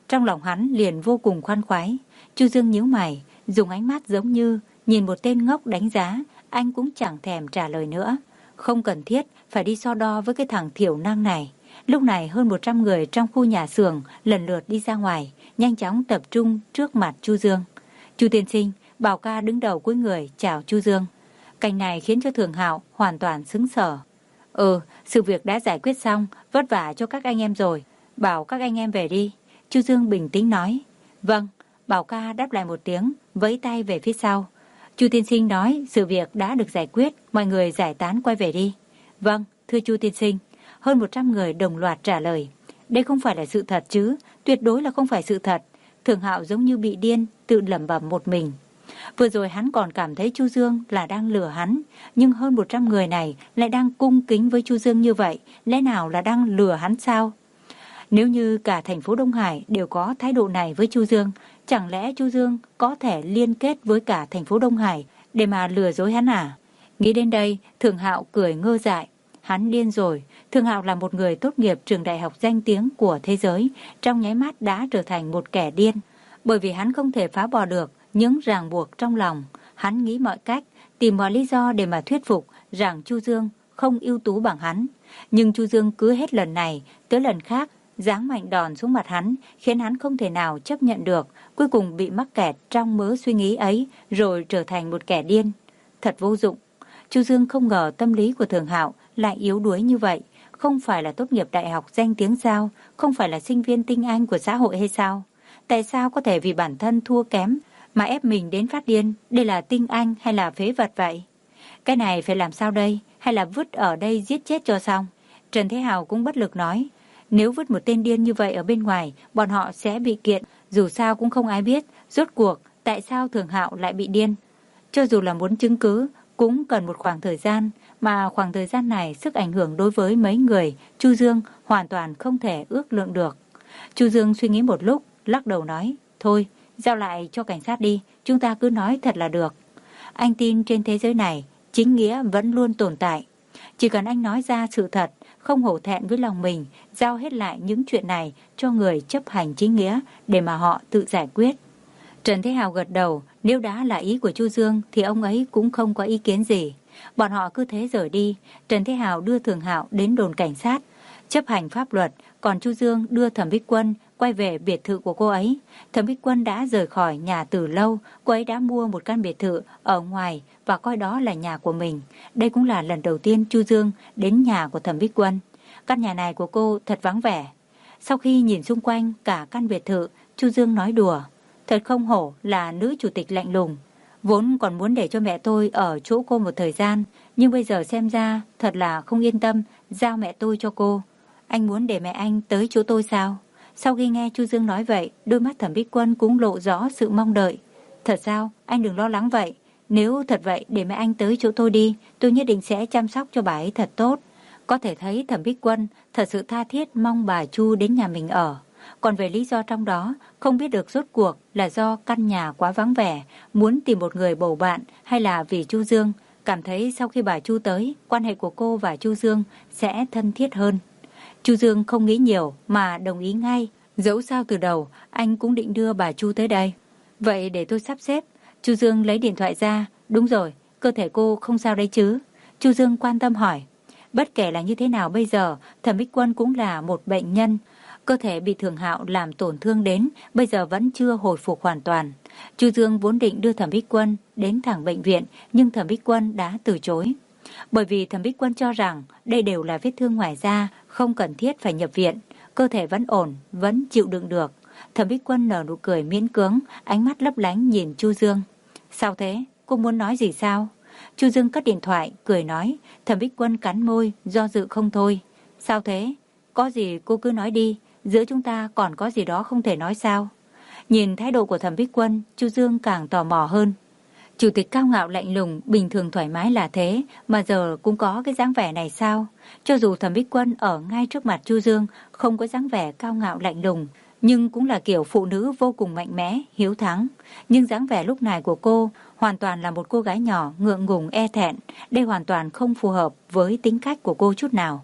[SPEAKER 1] Trong lòng hắn liền vô cùng khoan khoái. Chu Dương nhíu mày, dùng ánh mắt giống như nhìn một tên ngốc đánh giá, anh cũng chẳng thèm trả lời nữa. Không cần thiết phải đi so đo với cái thằng thiểu năng này. Lúc này hơn một trăm người trong khu nhà xưởng lần lượt đi ra ngoài, nhanh chóng tập trung trước mặt Chu Dương. Chu tiên sinh, Bảo ca đứng đầu cuối người chào Chu Dương. Cảnh này khiến cho Thường Hạo hoàn toàn sững sờ. Ừ, sự việc đã giải quyết xong, vất vả cho các anh em rồi. Bảo các anh em về đi. Chu Dương bình tĩnh nói. Vâng, Bảo ca đáp lại một tiếng, vẫy tay về phía sau. Chu tiên sinh nói sự việc đã được giải quyết, mọi người giải tán quay về đi. Vâng, thưa Chu tiên sinh. Hơn một trăm người đồng loạt trả lời. Đây không phải là sự thật chứ, tuyệt đối là không phải sự thật. Thường Hạo giống như bị điên, tự lẩm bẩm một mình. Vừa rồi hắn còn cảm thấy Chu Dương là đang lừa hắn, nhưng hơn một trăm người này lại đang cung kính với Chu Dương như vậy, lẽ nào là đang lừa hắn sao? Nếu như cả thành phố Đông Hải đều có thái độ này với Chu Dương, chẳng lẽ Chu Dương có thể liên kết với cả thành phố Đông Hải để mà lừa dối hắn à? Nghĩ đến đây, Thường Hạo cười ngơ dại. Hắn điên rồi. Thường Hạo là một người tốt nghiệp trường đại học danh tiếng của thế giới, trong nháy mắt đã trở thành một kẻ điên. Bởi vì hắn không thể phá bỏ được những ràng buộc trong lòng. Hắn nghĩ mọi cách, tìm mọi lý do để mà thuyết phục rằng Chu Dương không ưu tú bằng hắn. Nhưng Chu Dương cứ hết lần này tới lần khác giáng mạnh đòn xuống mặt hắn, khiến hắn không thể nào chấp nhận được, cuối cùng bị mắc kẹt trong mớ suy nghĩ ấy, rồi trở thành một kẻ điên. Thật vô dụng. Chu Dương không ngờ tâm lý của Thường Hạo lại yếu đuối như vậy. Không phải là tốt nghiệp đại học danh tiếng sao? Không phải là sinh viên tinh anh của xã hội hay sao? Tại sao có thể vì bản thân thua kém mà ép mình đến phát điên? Đây là tinh anh hay là phế vật vậy? Cái này phải làm sao đây? Hay là vứt ở đây giết chết cho xong? Trần Thế Hào cũng bất lực nói. Nếu vứt một tên điên như vậy ở bên ngoài, bọn họ sẽ bị kiện. Dù sao cũng không ai biết rốt cuộc tại sao Thường Hạo lại bị điên. Cho dù là muốn chứng cứ cũng cần một khoảng thời gian, mà khoảng thời gian này sức ảnh hưởng đối với mấy người Chu Dương hoàn toàn không thể ước lượng được. Chu Dương suy nghĩ một lúc, lắc đầu nói, thôi, giao lại cho cảnh sát đi, chúng ta cứ nói thật là được. Anh tin trên thế giới này, chính nghĩa vẫn luôn tồn tại. Chỉ cần anh nói ra sự thật, không hổ thẹn với lòng mình, giao hết lại những chuyện này cho người chấp hành chính nghĩa để mà họ tự giải quyết. Trần Thế Hào gật đầu, nếu đã là ý của Chu Dương thì ông ấy cũng không có ý kiến gì. Bọn họ cứ thế rời đi. Trần Thế Hào đưa Thường Hạo đến đồn cảnh sát chấp hành pháp luật, còn Chu Dương đưa Thẩm Bích Quân quay về biệt thự của cô ấy. Thẩm Bích Quân đã rời khỏi nhà từ lâu, cô ấy đã mua một căn biệt thự ở ngoài và coi đó là nhà của mình. Đây cũng là lần đầu tiên Chu Dương đến nhà của Thẩm Bích Quân. Căn nhà này của cô thật vắng vẻ. Sau khi nhìn xung quanh cả căn biệt thự, Chu Dương nói đùa, thật không hổ là nữ chủ tịch lạnh lùng. Vốn còn muốn để cho mẹ tôi ở chỗ cô một thời gian, nhưng bây giờ xem ra thật là không yên tâm giao mẹ tôi cho cô. Anh muốn để mẹ anh tới chỗ tôi sao? Sau khi nghe Chu Dương nói vậy, đôi mắt Thẩm Bích Quân cũng lộ rõ sự mong đợi. Thật sao? Anh đừng lo lắng vậy. Nếu thật vậy, để mẹ anh tới chỗ tôi đi, tôi nhất định sẽ chăm sóc cho bà ấy thật tốt. Có thể thấy Thẩm Bích Quân thật sự tha thiết mong bà Chu đến nhà mình ở. Còn về lý do trong đó, không biết được rốt cuộc là do căn nhà quá vắng vẻ, muốn tìm một người bầu bạn, hay là vì Chu Dương cảm thấy sau khi bà Chu tới, quan hệ của cô và Chu Dương sẽ thân thiết hơn. Chu Dương không nghĩ nhiều mà đồng ý ngay, dẫu sao từ đầu anh cũng định đưa bà Chu tới đây. Vậy để tôi sắp xếp. Chu Dương lấy điện thoại ra. Đúng rồi, cơ thể cô không sao đấy chứ? Chu Dương quan tâm hỏi. Bất kể là như thế nào bây giờ, Thẩm Bích Quân cũng là một bệnh nhân. Cơ thể bị Thường Hạo làm tổn thương đến, bây giờ vẫn chưa hồi phục hoàn toàn. Chu Dương vốn định đưa Thẩm Bích Quân đến thẳng bệnh viện, nhưng Thẩm Bích Quân đã từ chối. Bởi vì Thẩm Bích Quân cho rằng đây đều là vết thương ngoài da, không cần thiết phải nhập viện, cơ thể vẫn ổn, vẫn chịu đựng được. Thẩm Bích Quân nở nụ cười miễn cưỡng, ánh mắt lấp lánh nhìn Chu Dương. Sao thế? Cô muốn nói gì sao? Chu Dương cất điện thoại, cười nói. Thẩm Bích Quân cắn môi, do dự không thôi. Sao thế? Có gì cô cứ nói đi, giữa chúng ta còn có gì đó không thể nói sao? Nhìn thái độ của Thẩm Bích Quân, Chu Dương càng tò mò hơn. Chủ tịch cao ngạo lạnh lùng, bình thường thoải mái là thế, mà giờ cũng có cái dáng vẻ này sao? Cho dù Thẩm Bích Quân ở ngay trước mặt Chu Dương, không có dáng vẻ cao ngạo lạnh lùng, nhưng cũng là kiểu phụ nữ vô cùng mạnh mẽ, hiếu thắng. Nhưng dáng vẻ lúc này của cô hoàn toàn là một cô gái nhỏ ngượng ngùng e thẹn, đây hoàn toàn không phù hợp với tính cách của cô chút nào.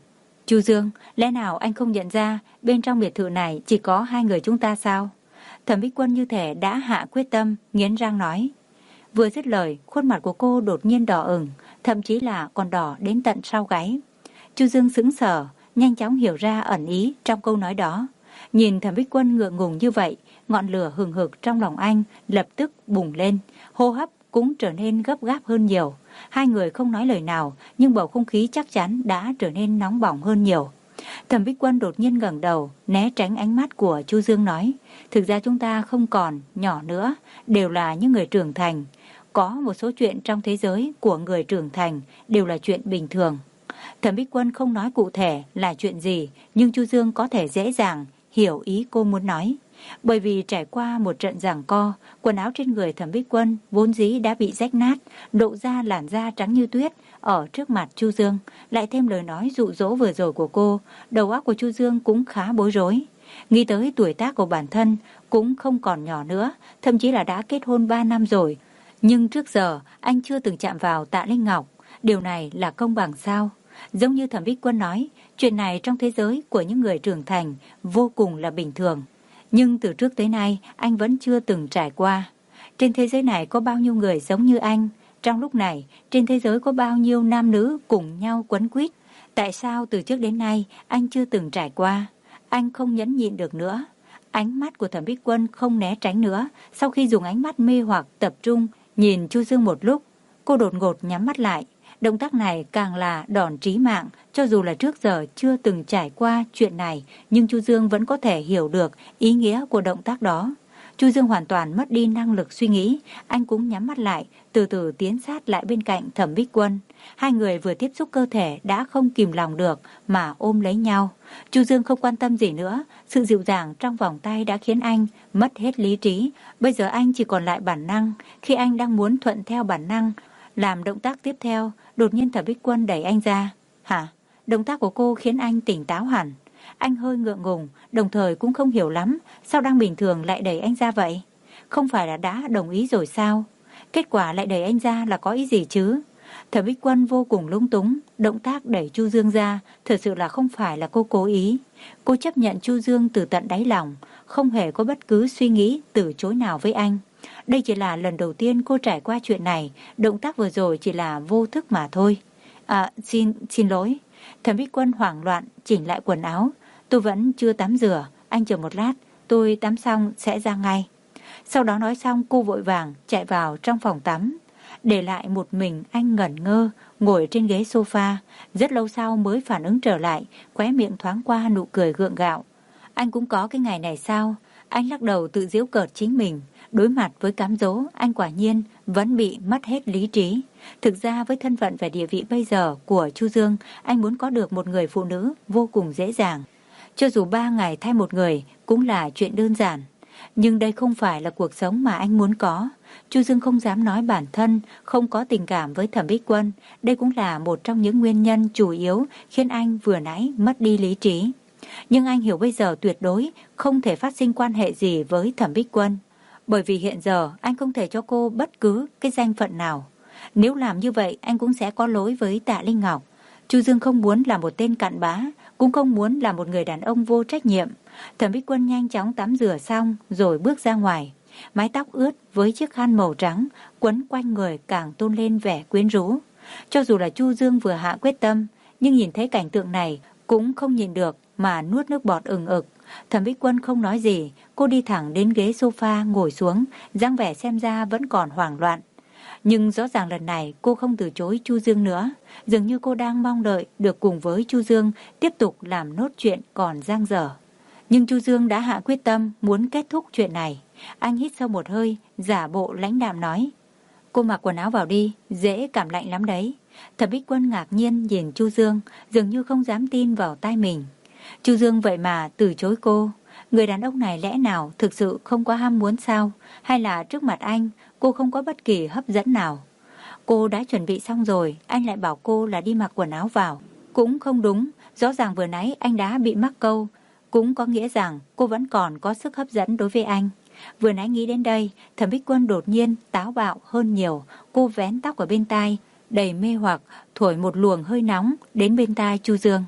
[SPEAKER 1] Chu Dương, lẽ nào anh không nhận ra bên trong biệt thự này chỉ có hai người chúng ta sao? Thẩm Bích Quân như thể đã hạ quyết tâm, nghiến răng nói. Vừa dứt lời, khuôn mặt của cô đột nhiên đỏ ửng, thậm chí là còn đỏ đến tận sau gáy. Chu Dương sững sờ, nhanh chóng hiểu ra ẩn ý trong câu nói đó. Nhìn Thẩm Bích Quân ngượng ngùng như vậy, ngọn lửa hừng hực trong lòng anh lập tức bùng lên, hô hấp cũng trở nên gấp gáp hơn nhiều. Hai người không nói lời nào, nhưng bầu không khí chắc chắn đã trở nên nóng bỏng hơn nhiều. Thẩm Bích Quân đột nhiên ngẩng đầu, né tránh ánh mắt của Chu Dương nói, thực ra chúng ta không còn nhỏ nữa, đều là những người trưởng thành. Có một số chuyện trong thế giới của người trưởng thành đều là chuyện bình thường. Thẩm Bích Quân không nói cụ thể là chuyện gì, nhưng Chu Dương có thể dễ dàng hiểu ý cô muốn nói. Bởi vì trải qua một trận giằng co, quần áo trên người Thẩm Bích Quân vốn dĩ đã bị rách nát, lộ ra làn da trắng như tuyết ở trước mặt Chu Dương, lại thêm lời nói dụ dỗ vừa rồi của cô, đầu óc của Chu Dương cũng khá bối rối. Nghĩ tới tuổi tác của bản thân cũng không còn nhỏ nữa, thậm chí là đã kết hôn ba năm rồi, nhưng trước giờ anh chưa từng chạm vào Tạ Linh Ngọc, điều này là công bằng sao? Giống như Thẩm Bích Quân nói, chuyện này trong thế giới của những người trưởng thành vô cùng là bình thường. Nhưng từ trước tới nay anh vẫn chưa từng trải qua. Trên thế giới này có bao nhiêu người giống như anh? Trong lúc này, trên thế giới có bao nhiêu nam nữ cùng nhau quấn quýt? Tại sao từ trước đến nay anh chưa từng trải qua? Anh không nhẫn nhịn được nữa. Ánh mắt của Thẩm Bích Quân không né tránh nữa. Sau khi dùng ánh mắt mê hoặc tập trung nhìn Chu Dương một lúc, cô đột ngột nhắm mắt lại. Động tác này càng là đòn chí mạng, cho dù là trước giờ chưa từng trải qua chuyện này, nhưng Chu Dương vẫn có thể hiểu được ý nghĩa của động tác đó. Chu Dương hoàn toàn mất đi năng lực suy nghĩ, anh cũng nhắm mắt lại, từ từ tiến sát lại bên cạnh Thẩm Bích Quân. Hai người vừa tiếp xúc cơ thể đã không kìm lòng được mà ôm lấy nhau. Chu Dương không quan tâm gì nữa, sự dịu dàng trong vòng tay đã khiến anh mất hết lý trí. Bây giờ anh chỉ còn lại bản năng, khi anh đang muốn thuận theo bản năng, làm động tác tiếp theo, đột nhiên Thẩm Bích Quân đẩy anh ra. Hả? Động tác của cô khiến anh tỉnh táo hẳn. Anh hơi ngượng ngùng, đồng thời cũng không hiểu lắm, sao đang bình thường lại đẩy anh ra vậy? Không phải là đã đồng ý rồi sao? Kết quả lại đẩy anh ra là có ý gì chứ? Thẩm Bích Quân vô cùng lung túng, động tác đẩy Chu Dương ra, thật sự là không phải là cô cố ý. Cô chấp nhận Chu Dương từ tận đáy lòng, không hề có bất cứ suy nghĩ từ chối nào với anh. Đây chỉ là lần đầu tiên cô trải qua chuyện này, động tác vừa rồi chỉ là vô thức mà thôi. À, xin, xin lỗi. Thẩm Bích Quân hoảng loạn chỉnh lại quần áo. Tôi vẫn chưa tắm rửa, anh chờ một lát, tôi tắm xong sẽ ra ngay. Sau đó nói xong cô vội vàng chạy vào trong phòng tắm, để lại một mình anh ngẩn ngơ, ngồi trên ghế sofa. Rất lâu sau mới phản ứng trở lại, khóe miệng thoáng qua nụ cười gượng gạo. Anh cũng có cái ngày này sao? Anh lắc đầu tự giễu cợt chính mình. Đối mặt với cám dỗ, anh quả nhiên vẫn bị mất hết lý trí. Thực ra với thân phận và địa vị bây giờ của Chu Dương, anh muốn có được một người phụ nữ vô cùng dễ dàng. Cho dù ba ngày thay một người cũng là chuyện đơn giản. Nhưng đây không phải là cuộc sống mà anh muốn có. Chu Dương không dám nói bản thân không có tình cảm với Thẩm Bích Quân. Đây cũng là một trong những nguyên nhân chủ yếu khiến anh vừa nãy mất đi lý trí. Nhưng anh hiểu bây giờ tuyệt đối không thể phát sinh quan hệ gì với Thẩm Bích Quân. Bởi vì hiện giờ anh không thể cho cô bất cứ cái danh phận nào. Nếu làm như vậy anh cũng sẽ có lỗi với Tạ Linh Ngọc. Chu Dương không muốn là một tên cặn bã, cũng không muốn là một người đàn ông vô trách nhiệm. Thẩm Bích Quân nhanh chóng tắm rửa xong rồi bước ra ngoài. Mái tóc ướt với chiếc khăn màu trắng quấn quanh người càng tôn lên vẻ quyến rũ. Cho dù là Chu Dương vừa hạ quyết tâm, nhưng nhìn thấy cảnh tượng này cũng không nhìn được mà nuốt nước bọt ừng ực. Thẩm Bích Quân không nói gì, cô đi thẳng đến ghế sofa ngồi xuống, dáng vẻ xem ra vẫn còn hoảng loạn. Nhưng rõ ràng lần này cô không từ chối Chu Dương nữa, dường như cô đang mong đợi được cùng với Chu Dương tiếp tục làm nốt chuyện còn dang dở. Nhưng Chu Dương đã hạ quyết tâm muốn kết thúc chuyện này. Anh hít sâu một hơi, giả bộ lãnh đạm nói: "Cô mặc quần áo vào đi, dễ cảm lạnh lắm đấy." Thẩm Bích Quân ngạc nhiên nhìn Chu Dương, dường như không dám tin vào tai mình. Chu Dương vậy mà từ chối cô. Người đàn ông này lẽ nào thực sự không có ham muốn sao? Hay là trước mặt anh cô không có bất kỳ hấp dẫn nào? Cô đã chuẩn bị xong rồi, anh lại bảo cô là đi mặc quần áo vào. Cũng không đúng, rõ ràng vừa nãy anh đã bị mắc câu. Cũng có nghĩa rằng cô vẫn còn có sức hấp dẫn đối với anh. Vừa nãy nghĩ đến đây, Thẩm Bích Quân đột nhiên táo bạo hơn nhiều. Cô vén tóc ở bên tai, đầy mê hoặc, thổi một luồng hơi nóng đến bên tai Chu Dương.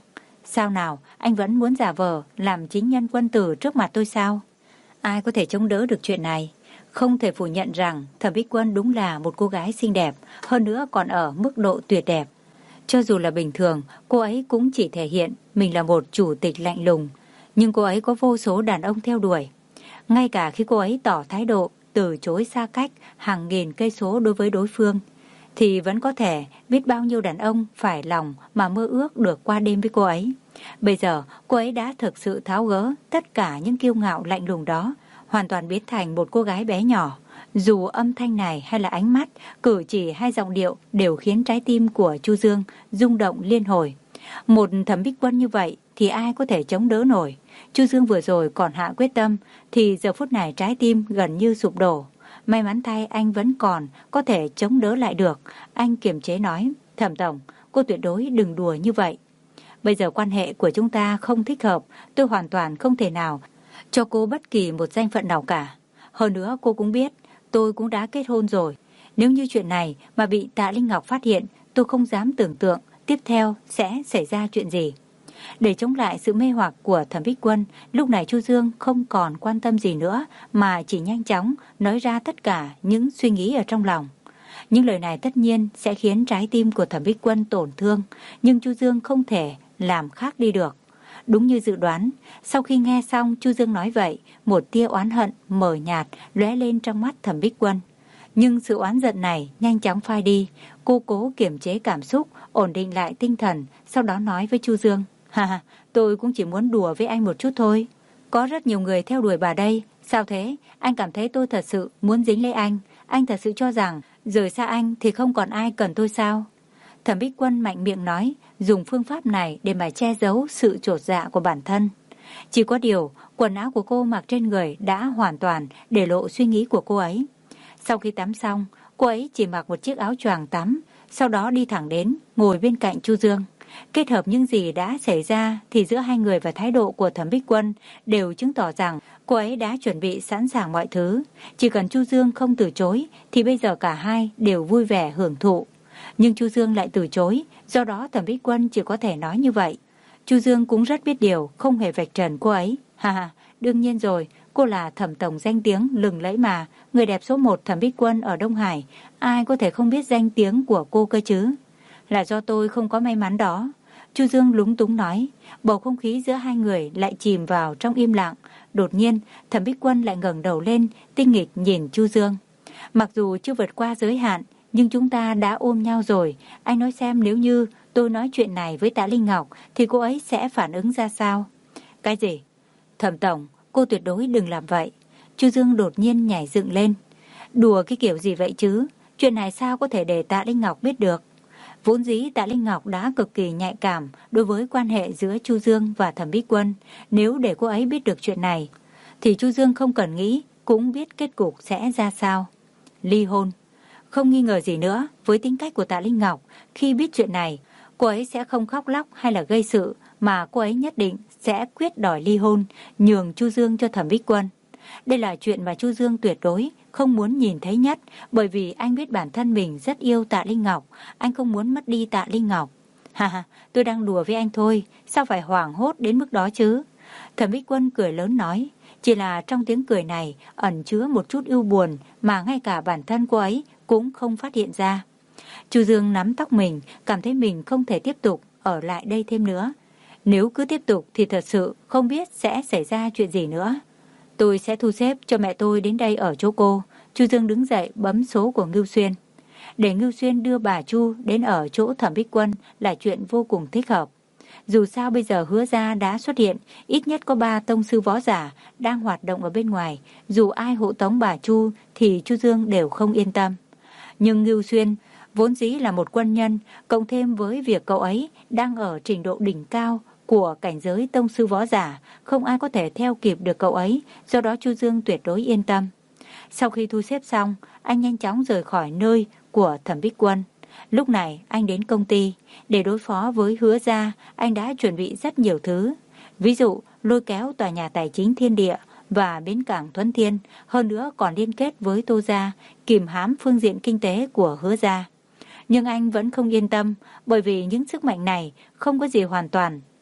[SPEAKER 1] Sao nào, anh vẫn muốn giả vờ làm chính nhân quân tử trước mặt tôi sao? Ai có thể chống đỡ được chuyện này? Không thể phủ nhận rằng Thẩm Bích Quân đúng là một cô gái xinh đẹp, hơn nữa còn ở mức độ tuyệt đẹp. Cho dù là bình thường, cô ấy cũng chỉ thể hiện mình là một chủ tịch lạnh lùng, nhưng cô ấy có vô số đàn ông theo đuổi. Ngay cả khi cô ấy tỏ thái độ từ chối xa cách hàng nghìn cây số đối với đối phương, thì vẫn có thể biết bao nhiêu đàn ông phải lòng mà mơ ước được qua đêm với cô ấy. Bây giờ, cô ấy đã thực sự tháo gỡ tất cả những kiêu ngạo lạnh lùng đó, hoàn toàn biến thành một cô gái bé nhỏ. Dù âm thanh này hay là ánh mắt, cử chỉ hay giọng điệu đều khiến trái tim của Chu Dương rung động liên hồi. Một Thẩm Bích Quân như vậy thì ai có thể chống đỡ nổi. Chu Dương vừa rồi còn hạ quyết tâm, thì giờ phút này trái tim gần như sụp đổ. May mắn thay anh vẫn còn có thể chống đỡ lại được. Anh kiềm chế nói, Thẩm tổng, cô tuyệt đối đừng đùa như vậy. Bây giờ quan hệ của chúng ta không thích hợp, tôi hoàn toàn không thể nào cho cô bất kỳ một danh phận nào cả. Hơn nữa cô cũng biết, tôi cũng đã kết hôn rồi. Nếu như chuyện này mà bị Tạ Linh Ngọc phát hiện, tôi không dám tưởng tượng tiếp theo sẽ xảy ra chuyện gì. Để chống lại sự mê hoặc của Thẩm Bích Quân, lúc này Chu Dương không còn quan tâm gì nữa mà chỉ nhanh chóng nói ra tất cả những suy nghĩ ở trong lòng. Những lời này tất nhiên sẽ khiến trái tim của Thẩm Bích Quân tổn thương, nhưng Chu Dương không thể làm khác đi được. Đúng như dự đoán, sau khi nghe xong Chu Dương nói vậy, một tia oán hận mờ nhạt lóe lên trong mắt Thẩm Bích Quân. Nhưng sự oán giận này nhanh chóng phai đi, cô cố kiềm chế cảm xúc, ổn định lại tinh thần, sau đó nói với Chu Dương, ha ha, tôi cũng chỉ muốn đùa với anh một chút thôi. Có rất nhiều người theo đuổi bà đây, sao thế? Anh cảm thấy tôi thật sự muốn dính lấy anh, anh thật sự cho rằng rời xa anh thì không còn ai cần tôi sao? Thẩm Bích Quân mạnh miệng nói, dùng phương pháp này để mà che giấu sự chột dạ của bản thân. Chỉ có điều, quần áo của cô mặc trên người đã hoàn toàn để lộ suy nghĩ của cô ấy. Sau khi tắm xong, cô ấy chỉ mặc một chiếc áo choàng tắm, sau đó đi thẳng đến, ngồi bên cạnh Chu Dương. Kết hợp những gì đã xảy ra thì giữa hai người và thái độ của Thẩm Bích Quân đều chứng tỏ rằng cô ấy đã chuẩn bị sẵn sàng mọi thứ. Chỉ cần Chu Dương không từ chối thì bây giờ cả hai đều vui vẻ hưởng thụ. Nhưng Chu Dương lại từ chối, do đó Thẩm Bích Quân chỉ có thể nói như vậy. Chu Dương cũng rất biết điều, không hề vạch trần cô ấy. Ha ha, đương nhiên rồi, cô là Thẩm tổng danh tiếng lừng lẫy mà, người đẹp số một Thẩm Bích Quân ở Đông Hải, ai có thể không biết danh tiếng của cô cơ chứ? Là do tôi không có may mắn đó. Chu Dương lúng túng nói, bầu không khí giữa hai người lại chìm vào trong im lặng. Đột nhiên, Thẩm Bích Quân lại ngẩng đầu lên, tinh nghịch nhìn Chu Dương. Mặc dù chưa vượt qua giới hạn, nhưng chúng ta đã ôm nhau rồi. Anh nói xem nếu như tôi nói chuyện này với Tạ Linh Ngọc thì cô ấy sẽ phản ứng ra sao? Cái gì? Thẩm tổng, cô tuyệt đối đừng làm vậy. Chu Dương đột nhiên nhảy dựng lên. Đùa cái kiểu gì vậy chứ? Chuyện này sao có thể để Tạ Linh Ngọc biết được? Vốn dĩ Tạ Linh Ngọc đã cực kỳ nhạy cảm đối với quan hệ giữa Chu Dương và Thẩm Bích Quân. Nếu để cô ấy biết được chuyện này, thì Chu Dương không cần nghĩ cũng biết kết cục sẽ ra sao. Ly hôn. Không nghi ngờ gì nữa, với tính cách của Tạ Linh Ngọc, khi biết chuyện này, cô ấy sẽ không khóc lóc hay là gây sự, mà cô ấy nhất định sẽ quyết đòi ly hôn, nhường Chu Dương cho Thẩm Bích Quân. Đây là chuyện mà Chu Dương tuyệt đối không muốn nhìn thấy nhất, bởi vì anh biết bản thân mình rất yêu Tạ Linh Ngọc, anh không muốn mất đi Tạ Linh Ngọc. Ha ha, tôi đang đùa với anh thôi, sao phải hoảng hốt đến mức đó chứ? Thẩm Bích Quân cười lớn nói, chỉ là trong tiếng cười này ẩn chứa một chút ưu buồn mà ngay cả bản thân cô ấy cũng không phát hiện ra. Chu Dương nắm tóc mình, cảm thấy mình không thể tiếp tục ở lại đây thêm nữa. Nếu cứ tiếp tục thì thật sự không biết sẽ xảy ra chuyện gì nữa. Tôi sẽ thu xếp cho mẹ tôi đến đây ở chỗ cô. Chu Dương đứng dậy bấm số của Ngưu Xuyên. Để Ngưu Xuyên đưa bà Chu đến ở chỗ Thẩm Bích Quân là chuyện vô cùng thích hợp. Dù sao bây giờ Hứa gia đã xuất hiện, ít nhất có ba tông sư võ giả đang hoạt động ở bên ngoài. Dù ai hộ tống bà Chu thì Chu Dương đều không yên tâm. Nhưng Ngưu Xuyên vốn dĩ là một quân nhân, cộng thêm với việc cậu ấy đang ở trình độ đỉnh cao của cảnh giới tông sư võ giả, không ai có thể theo kịp được cậu ấy, do đó Chu Dương tuyệt đối yên tâm. Sau khi thu xếp xong, anh nhanh chóng rời khỏi nơi của Thẩm Bích Quân. Lúc này anh đến công ty, để đối phó với Hứa gia, anh đã chuẩn bị rất nhiều thứ. Ví dụ lôi kéo tòa nhà tài chính Thiên Địa và bến cảng Thuấn Thiên, hơn nữa còn liên kết với Tô gia, kìm hãm phương diện kinh tế của Hứa gia. Nhưng anh vẫn không yên tâm, bởi vì những sức mạnh này không có gì hoàn toàn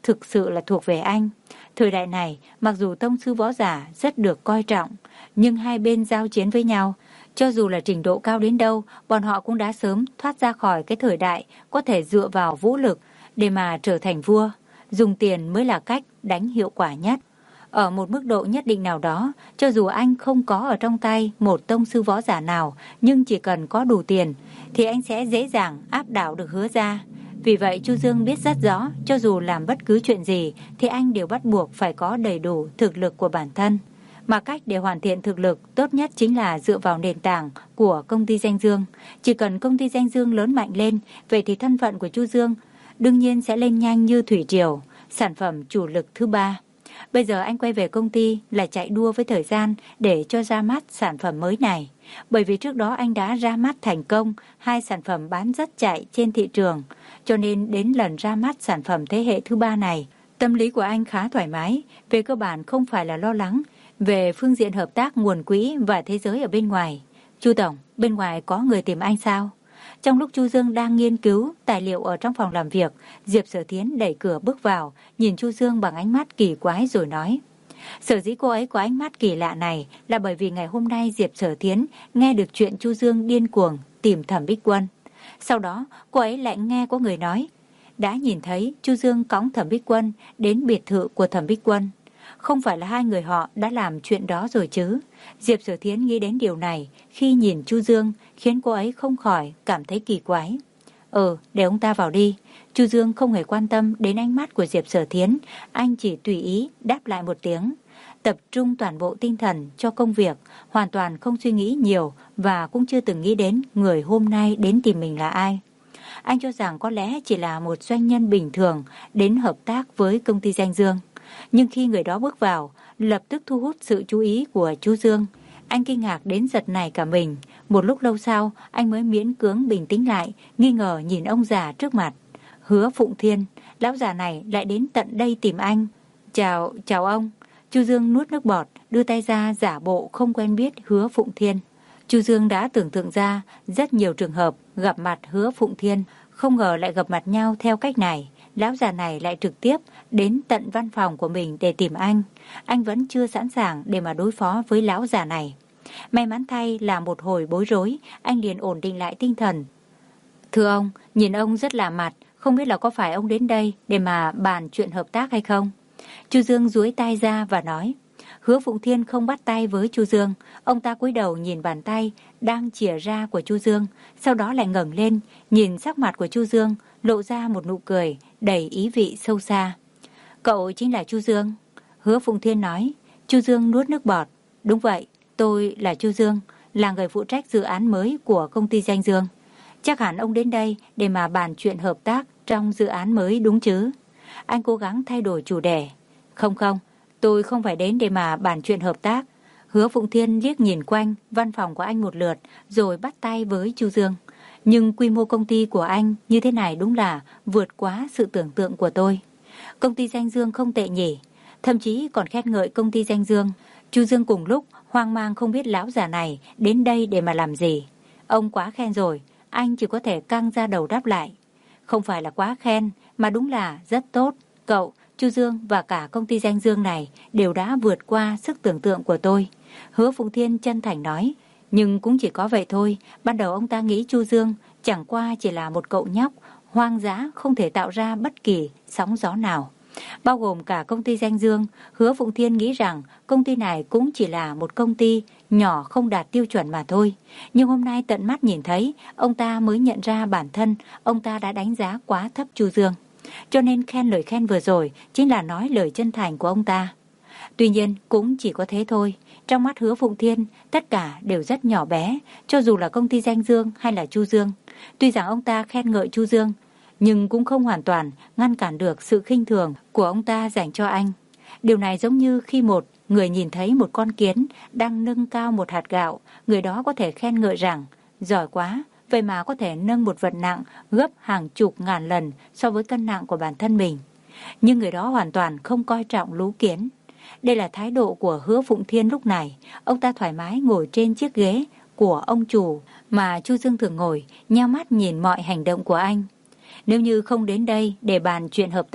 [SPEAKER 1] thực sự là thuộc về anh. Thời đại này, mặc dù tông sư võ giả rất được coi trọng, nhưng hai bên giao chiến với nhau, cho dù là trình độ cao đến đâu, bọn họ cũng đã sớm thoát ra khỏi cái thời đại có thể dựa vào vũ lực để mà trở thành vua. Dùng tiền mới là cách đánh hiệu quả nhất. Ở một mức độ nhất định nào đó, cho dù anh không có ở trong tay một tông sư võ giả nào, nhưng chỉ cần có đủ tiền, thì anh sẽ dễ dàng áp đảo được Hứa gia. Vì vậy Chu Dương biết rất rõ, cho dù làm bất cứ chuyện gì, thì anh đều bắt buộc phải có đầy đủ thực lực của bản thân. Mà cách để hoàn thiện thực lực tốt nhất chính là dựa vào nền tảng của công ty Danh Dương. Chỉ cần công ty Danh Dương lớn mạnh lên, vậy thì thân phận của Chu Dương đương nhiên sẽ lên nhanh như thủy triều, sản phẩm chủ lực thứ ba. Bây giờ anh quay về công ty là chạy đua với thời gian để cho ra mắt sản phẩm mới này. Bởi vì trước đó anh đã ra mắt thành công hai sản phẩm bán rất chạy trên thị trường. Cho nên đến lần ra mắt sản phẩm thế hệ thứ ba này, tâm lý của anh khá thoải mái. Về cơ bản không phải là lo lắng về phương diện hợp tác nguồn quỹ và thế giới ở bên ngoài. Chu Tổng, bên ngoài có người tìm anh sao? Trong lúc Chu Dương đang nghiên cứu tài liệu ở trong phòng làm việc, Diệp Sở Thiến đẩy cửa bước vào, nhìn Chu Dương bằng ánh mắt kỳ quái rồi nói. Sở dĩ cô ấy có ánh mắt kỳ lạ này là bởi vì ngày hôm nay Diệp Sở Thiến nghe được chuyện Chu Dương điên cuồng tìm Thẩm Bích Quân. Sau đó, cô ấy lại nghe có người nói, đã nhìn thấy Chu Dương cõng Thẩm Bích Quân đến biệt thự của Thẩm Bích Quân. Không phải là hai người họ đã làm chuyện đó rồi chứ? Diệp Sở Thiến nghĩ đến điều này khi nhìn Chu Dương, khiến cô ấy không khỏi cảm thấy kỳ quái. Ừ, để ông ta vào đi. Chu Dương không hề quan tâm đến ánh mắt của Diệp Sở Thiến, anh chỉ tùy ý đáp lại một tiếng, tập trung toàn bộ tinh thần cho công việc, hoàn toàn không suy nghĩ nhiều và cũng chưa từng nghĩ đến người hôm nay đến tìm mình là ai. Anh cho rằng có lẽ chỉ là một doanh nhân bình thường đến hợp tác với công ty Danh Dương. Nhưng khi người đó bước vào, lập tức thu hút sự chú ý của Chu Dương. Anh kinh ngạc đến giật nảy cả mình. Một lúc lâu sau, anh mới miễn cưỡng bình tĩnh lại, nghi ngờ nhìn ông già trước mặt. Hứa Phụng Thiên, lão già này lại đến tận đây tìm anh. Chào, chào ông. Chu Dương nuốt nước bọt, đưa tay ra giả bộ không quen biết Hứa Phụng Thiên. Chu Dương đã tưởng tượng ra rất nhiều trường hợp gặp mặt Hứa Phụng Thiên, không ngờ lại gặp mặt nhau theo cách này. Lão già này lại trực tiếp đến tận văn phòng của mình để tìm anh. Anh vẫn chưa sẵn sàng để mà đối phó với lão già này. May mắn thay là một hồi bối rối, anh liền ổn định lại tinh thần. Thưa ông, nhìn ông rất lạ mặt, không biết là có phải ông đến đây để mà bàn chuyện hợp tác hay không? Chu Dương duỗi tay ra và nói. Hứa Phụng Thiên không bắt tay với Chu Dương. Ông ta cúi đầu nhìn bàn tay đang chìa ra của Chu Dương, sau đó lại ngẩng lên, nhìn sắc mặt của Chu Dương, lộ ra một nụ cười đầy ý vị sâu xa. Cậu chính là Chu Dương? Hứa Phụng Thiên nói. Chu Dương nuốt nước bọt. Đúng vậy, tôi là Chu Dương, là người phụ trách dự án mới của công ty Danh Dương. Chắc hẳn ông đến đây để mà bàn chuyện hợp tác trong dự án mới đúng chứ? Anh cố gắng thay đổi chủ đề. Không không, tôi không phải đến để mà bàn chuyện hợp tác. Hứa Phụng Thiên liếc nhìn quanh văn phòng của anh một lượt rồi bắt tay với Chu Dương. Nhưng quy mô công ty của anh như thế này đúng là vượt quá sự tưởng tượng của tôi. Công ty Danh Dương không tệ nhỉ? Thậm chí còn khen ngợi công ty Danh Dương. Chu Dương cùng lúc hoang mang không biết lão già này đến đây để mà làm gì. Ông quá khen rồi, anh chỉ có thể căng ra đầu đáp lại. Không phải là quá khen, mà đúng là rất tốt. Cậu, Chu Dương và cả công ty Danh Dương này đều đã vượt qua sức tưởng tượng của tôi. Hứa Phụng Thiên chân thành nói. Nhưng cũng chỉ có vậy thôi. Ban đầu ông ta nghĩ Chu Dương chẳng qua chỉ là một cậu nhóc hoang dã, không thể tạo ra bất kỳ sóng gió nào. Bao gồm cả công ty Danh Dương, Hứa Phụng Thiên nghĩ rằng công ty này cũng chỉ là một công ty nhỏ không đạt tiêu chuẩn mà thôi. Nhưng hôm nay tận mắt nhìn thấy, ông ta mới nhận ra bản thân ông ta đã đánh giá quá thấp Chu Dương. Cho nên khen lời khen vừa rồi chính là nói lời chân thành của ông ta. Tuy nhiên cũng chỉ có thế thôi. Trong mắt Hứa Phụng Thiên, tất cả đều rất nhỏ bé, cho dù là công ty Danh Dương hay là Chu Dương. Tuy rằng ông ta khen ngợi Chu Dương, nhưng cũng không hoàn toàn ngăn cản được sự khinh thường của ông ta dành cho anh. Điều này giống như khi một người nhìn thấy một con kiến đang nâng cao một hạt gạo, người đó có thể khen ngợi rằng, giỏi quá, vậy mà có thể nâng một vật nặng gấp hàng chục ngàn lần so với cân nặng của bản thân mình. Nhưng người đó hoàn toàn không coi trọng lũ kiến. Đây là thái độ của Hứa Phụng Thiên lúc này. Ông ta thoải mái ngồi trên chiếc ghế của ông chủ mà Chu Dương thường ngồi, nheo mắt nhìn mọi hành động của anh. Nếu như không đến đây để bàn chuyện hợp tác,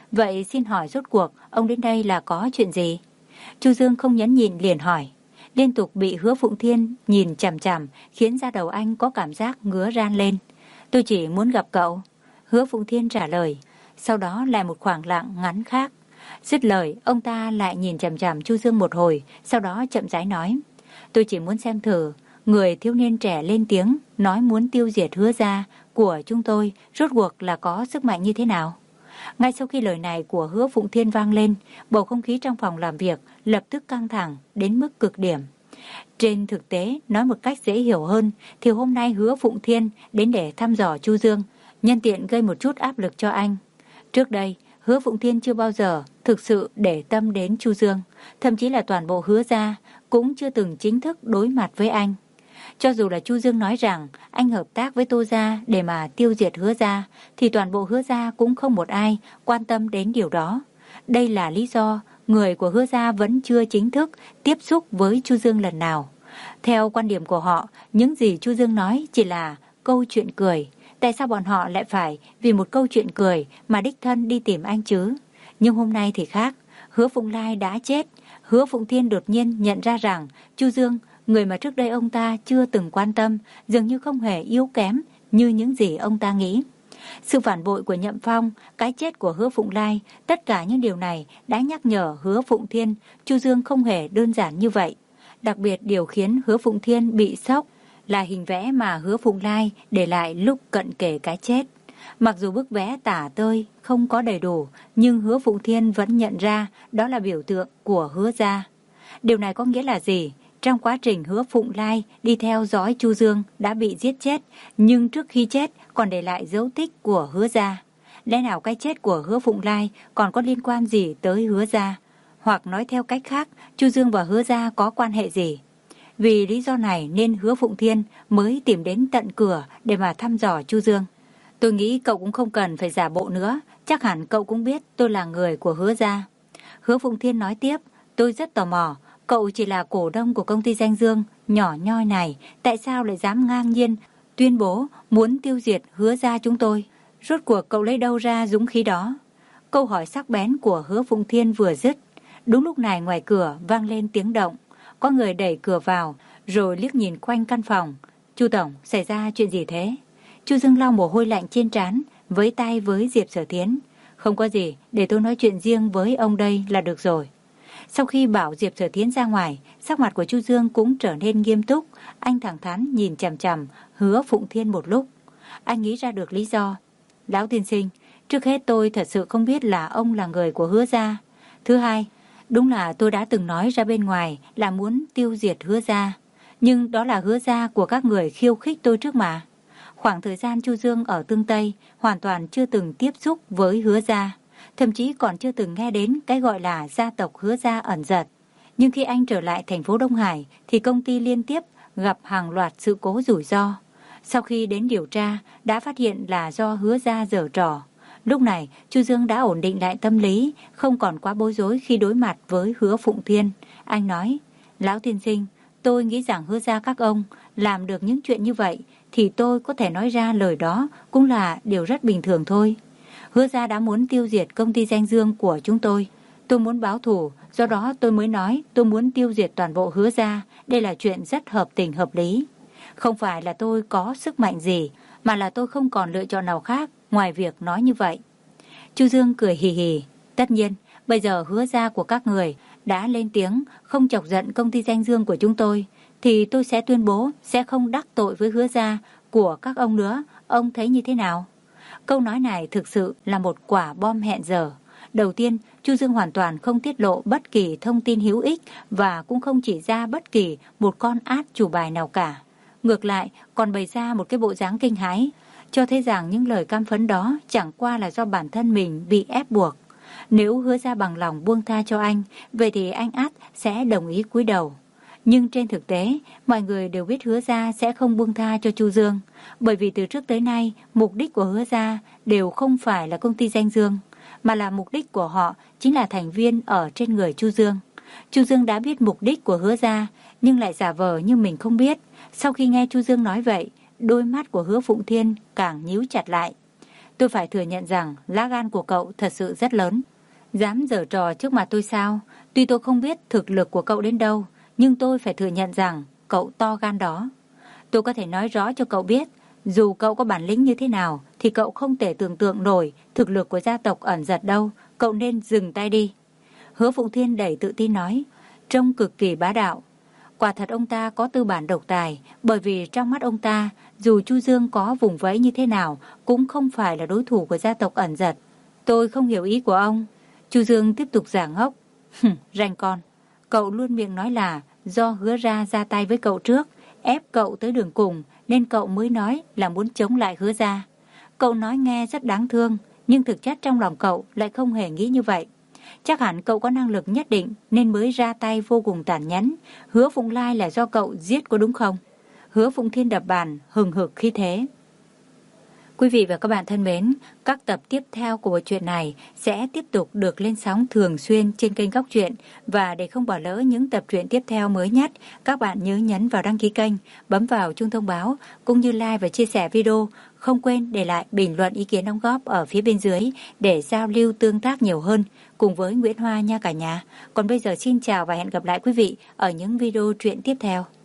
[SPEAKER 1] Vậy xin hỏi rốt cuộc ông đến đây là có chuyện gì? Chu Dương không nhẫn nhịn liền hỏi. Liên tục bị Hứa Phụng Thiên nhìn chằm chằm khiến da đầu anh có cảm giác ngứa ran lên. Tôi chỉ muốn gặp cậu. Hứa Phụng Thiên trả lời. Sau đó lại một khoảng lặng ngắn khác. Dứt lời, ông ta lại nhìn chằm chằm Chu Dương một hồi, sau đó chậm rãi nói. Tôi chỉ muốn xem thử, người thiếu niên trẻ lên tiếng, nói muốn tiêu diệt Hứa gia của chúng tôi, rốt cuộc là có sức mạnh như thế nào. Ngay sau khi lời này của Hứa Phụng Thiên vang lên, bầu không khí trong phòng làm việc lập tức căng thẳng đến mức cực điểm. Trên thực tế, nói một cách dễ hiểu hơn, thì hôm nay Hứa Phụng Thiên đến để thăm dò Chu Dương, nhân tiện gây một chút áp lực cho anh. Trước đây, Hứa Phụng Thiên chưa bao giờ thực sự để tâm đến Chu Dương, thậm chí là toàn bộ Hứa gia cũng chưa từng chính thức đối mặt với anh. Cho dù là Chu Dương nói rằng anh hợp tác với Tô gia để mà tiêu diệt Hứa gia, thì toàn bộ Hứa gia cũng không một ai quan tâm đến điều đó. Đây là lý do người của Hứa gia vẫn chưa chính thức tiếp xúc với Chu Dương lần nào. Theo quan điểm của họ, những gì Chu Dương nói chỉ là câu chuyện cười. Tại sao bọn họ lại phải vì một câu chuyện cười mà đích thân đi tìm anh chứ? Nhưng hôm nay thì khác. Hứa Phụng Lai đã chết. Hứa Phụng Thiên đột nhiên nhận ra rằng Chu Dương, người mà trước đây ông ta chưa từng quan tâm, dường như không hề yếu kém như những gì ông ta nghĩ. Sự phản bội của Nhậm Phong, cái chết của Hứa Phụng Lai, tất cả những điều này đã nhắc nhở Hứa Phụng Thiên Chu Dương không hề đơn giản như vậy. Đặc biệt điều khiến Hứa Phụng Thiên bị sốc là hình vẽ mà Hứa Phụng Lai để lại lúc cận kề cái chết. Mặc dù bức vẽ tả tơi không có đầy đủ, nhưng Hứa Phụng Thiên vẫn nhận ra đó là biểu tượng của Hứa gia. Điều này có nghĩa là gì? Trong quá trình Hứa Phụng Lai đi theo dõi Chu Dương đã bị giết chết, nhưng trước khi chết còn để lại dấu tích của Hứa gia. Lẽ nào cái chết của Hứa Phụng Lai còn có liên quan gì tới Hứa gia? Hoặc nói theo cách khác, Chu Dương và Hứa gia có quan hệ gì? Vì lý do này nên Hứa Phụng Thiên mới tìm đến tận cửa để mà thăm dò Chu Dương. Tôi nghĩ cậu cũng không cần phải giả bộ nữa, chắc hẳn cậu cũng biết tôi là người của Hứa gia. Hứa Phụng Thiên nói tiếp, tôi rất tò mò, cậu chỉ là cổ đông của công ty Danh Dương nhỏ nhoi này, tại sao lại dám ngang nhiên tuyên bố muốn tiêu diệt Hứa gia chúng tôi? Rốt cuộc cậu lấy đâu ra dũng khí đó? Câu hỏi sắc bén của Hứa Phụng Thiên vừa dứt, đúng lúc này ngoài cửa vang lên tiếng động. Có người đẩy cửa vào, rồi liếc nhìn quanh căn phòng. Chu tổng, xảy ra chuyện gì thế? Chu Dương lau mồ hôi lạnh trên trán, với tay với Diệp Sở Thiến. Không có gì, để tôi nói chuyện riêng với ông đây là được rồi. Sau khi bảo Diệp Sở Thiến ra ngoài, sắc mặt của Chu Dương cũng trở nên nghiêm túc. Anh thẳng thắn nhìn chằm chằm Hứa Phụng Thiên một lúc. Anh nghĩ ra được lý do. Lão tiên sinh, trước hết tôi thật sự không biết là ông là người của Hứa gia. Thứ hai, đúng là tôi đã từng nói ra bên ngoài là muốn tiêu diệt Hứa gia. Nhưng đó là Hứa gia của các người khiêu khích tôi trước mà. Khoảng thời gian Chu Dương ở Tương Tây hoàn toàn chưa từng tiếp xúc với Hứa gia, thậm chí còn chưa từng nghe đến cái gọi là gia tộc Hứa gia ẩn dật. Nhưng khi anh trở lại thành phố Đông Hải thì công ty liên tiếp gặp hàng loạt sự cố rủi ro. Sau khi đến điều tra đã phát hiện là do Hứa gia giở trò. Lúc này Chu Dương đã ổn định lại tâm lý, không còn quá bối rối khi đối mặt với Hứa Phụng Thiên. Anh nói, lão tiên sinh, tôi nghĩ rằng Hứa gia các ông làm được những chuyện như vậy thì tôi có thể nói ra lời đó cũng là điều rất bình thường thôi. Hứa gia đã muốn tiêu diệt công ty Danh Dương của chúng tôi. Tôi muốn báo thù, do đó tôi mới nói tôi muốn tiêu diệt toàn bộ Hứa gia. Đây là chuyện rất hợp tình hợp lý. Không phải là tôi có sức mạnh gì, mà là tôi không còn lựa chọn nào khác ngoài việc nói như vậy. Chu Dương cười hì hì. Tất nhiên, bây giờ Hứa gia của các người đã lên tiếng không chọc giận công ty Danh Dương của chúng tôi, thì tôi sẽ tuyên bố sẽ không đắc tội với Hứa gia của các ông nữa. Ông thấy như thế nào? Câu nói này thực sự là một quả bom hẹn giờ. Đầu tiên, Chu Dương hoàn toàn không tiết lộ bất kỳ thông tin hữu ích và cũng không chỉ ra bất kỳ một con át chủ bài nào cả. Ngược lại, còn bày ra một cái bộ dáng kinh hãi, cho thấy rằng những lời cam phẫn đó chẳng qua là do bản thân mình bị ép buộc. Nếu Hứa gia bằng lòng buông tha cho anh, vậy thì anh át sẽ đồng ý cúi đầu. Nhưng trên thực tế, mọi người đều biết Hứa gia sẽ không buông tha cho Chu Dương, bởi vì từ trước tới nay, mục đích của Hứa gia đều không phải là công ty Danh Dương, mà là mục đích của họ chính là thành viên ở trên người Chu Dương. Chu Dương đã biết mục đích của Hứa gia, nhưng lại giả vờ như mình không biết. Sau khi nghe Chu Dương nói vậy, đôi mắt của Hứa Phụng Thiên càng nhíu chặt lại. Tôi phải thừa nhận rằng lá gan của cậu thật sự rất lớn. Dám giở trò trước mặt tôi sao? Tuy tôi không biết thực lực của cậu đến đâu, nhưng tôi phải thừa nhận rằng cậu to gan đó. Tôi có thể nói rõ cho cậu biết, dù cậu có bản lĩnh như thế nào, thì cậu không thể tưởng tượng nổi thực lực của gia tộc ẩn giật đâu. Cậu nên dừng tay đi. Hứa Phụng Thiên đầy tự tin nói, trông cực kỳ bá đạo. Quả thật ông ta có tư bản độc tài, bởi vì trong mắt ông ta, dù Chu Dương có vùng vẫy như thế nào, cũng không phải là đối thủ của gia tộc ẩn giật. Tôi không hiểu ý của ông. Chu Dương tiếp tục giả ngốc. Ranh con, cậu luôn miệng nói là do Hứa Ra ra tay với cậu trước, ép cậu tới đường cùng, nên cậu mới nói là muốn chống lại Hứa Ra. Cậu nói nghe rất đáng thương, nhưng thực chất trong lòng cậu lại không hề nghĩ như vậy. Chắc hẳn cậu có năng lực nhất định nên mới ra tay vô cùng tàn nhẫn. Hứa Phụng Lai là do cậu giết có đúng không? Hứa Phụng Thiên đập bàn, hừng hực khí thế. Quý vị và các bạn thân mến, các tập tiếp theo của bộ truyện này sẽ tiếp tục được lên sóng thường xuyên trên kênh Góc Truyện. Và để không bỏ lỡ những tập truyện tiếp theo mới nhất, các bạn nhớ nhấn vào đăng ký kênh, bấm vào chuông thông báo, cũng như like và chia sẻ video. Không quên để lại bình luận ý kiến đóng góp ở phía bên dưới để giao lưu tương tác nhiều hơn cùng với Nguyễn Hoa nha cả nhà. Còn bây giờ xin chào và hẹn gặp lại quý vị ở những video truyện tiếp theo.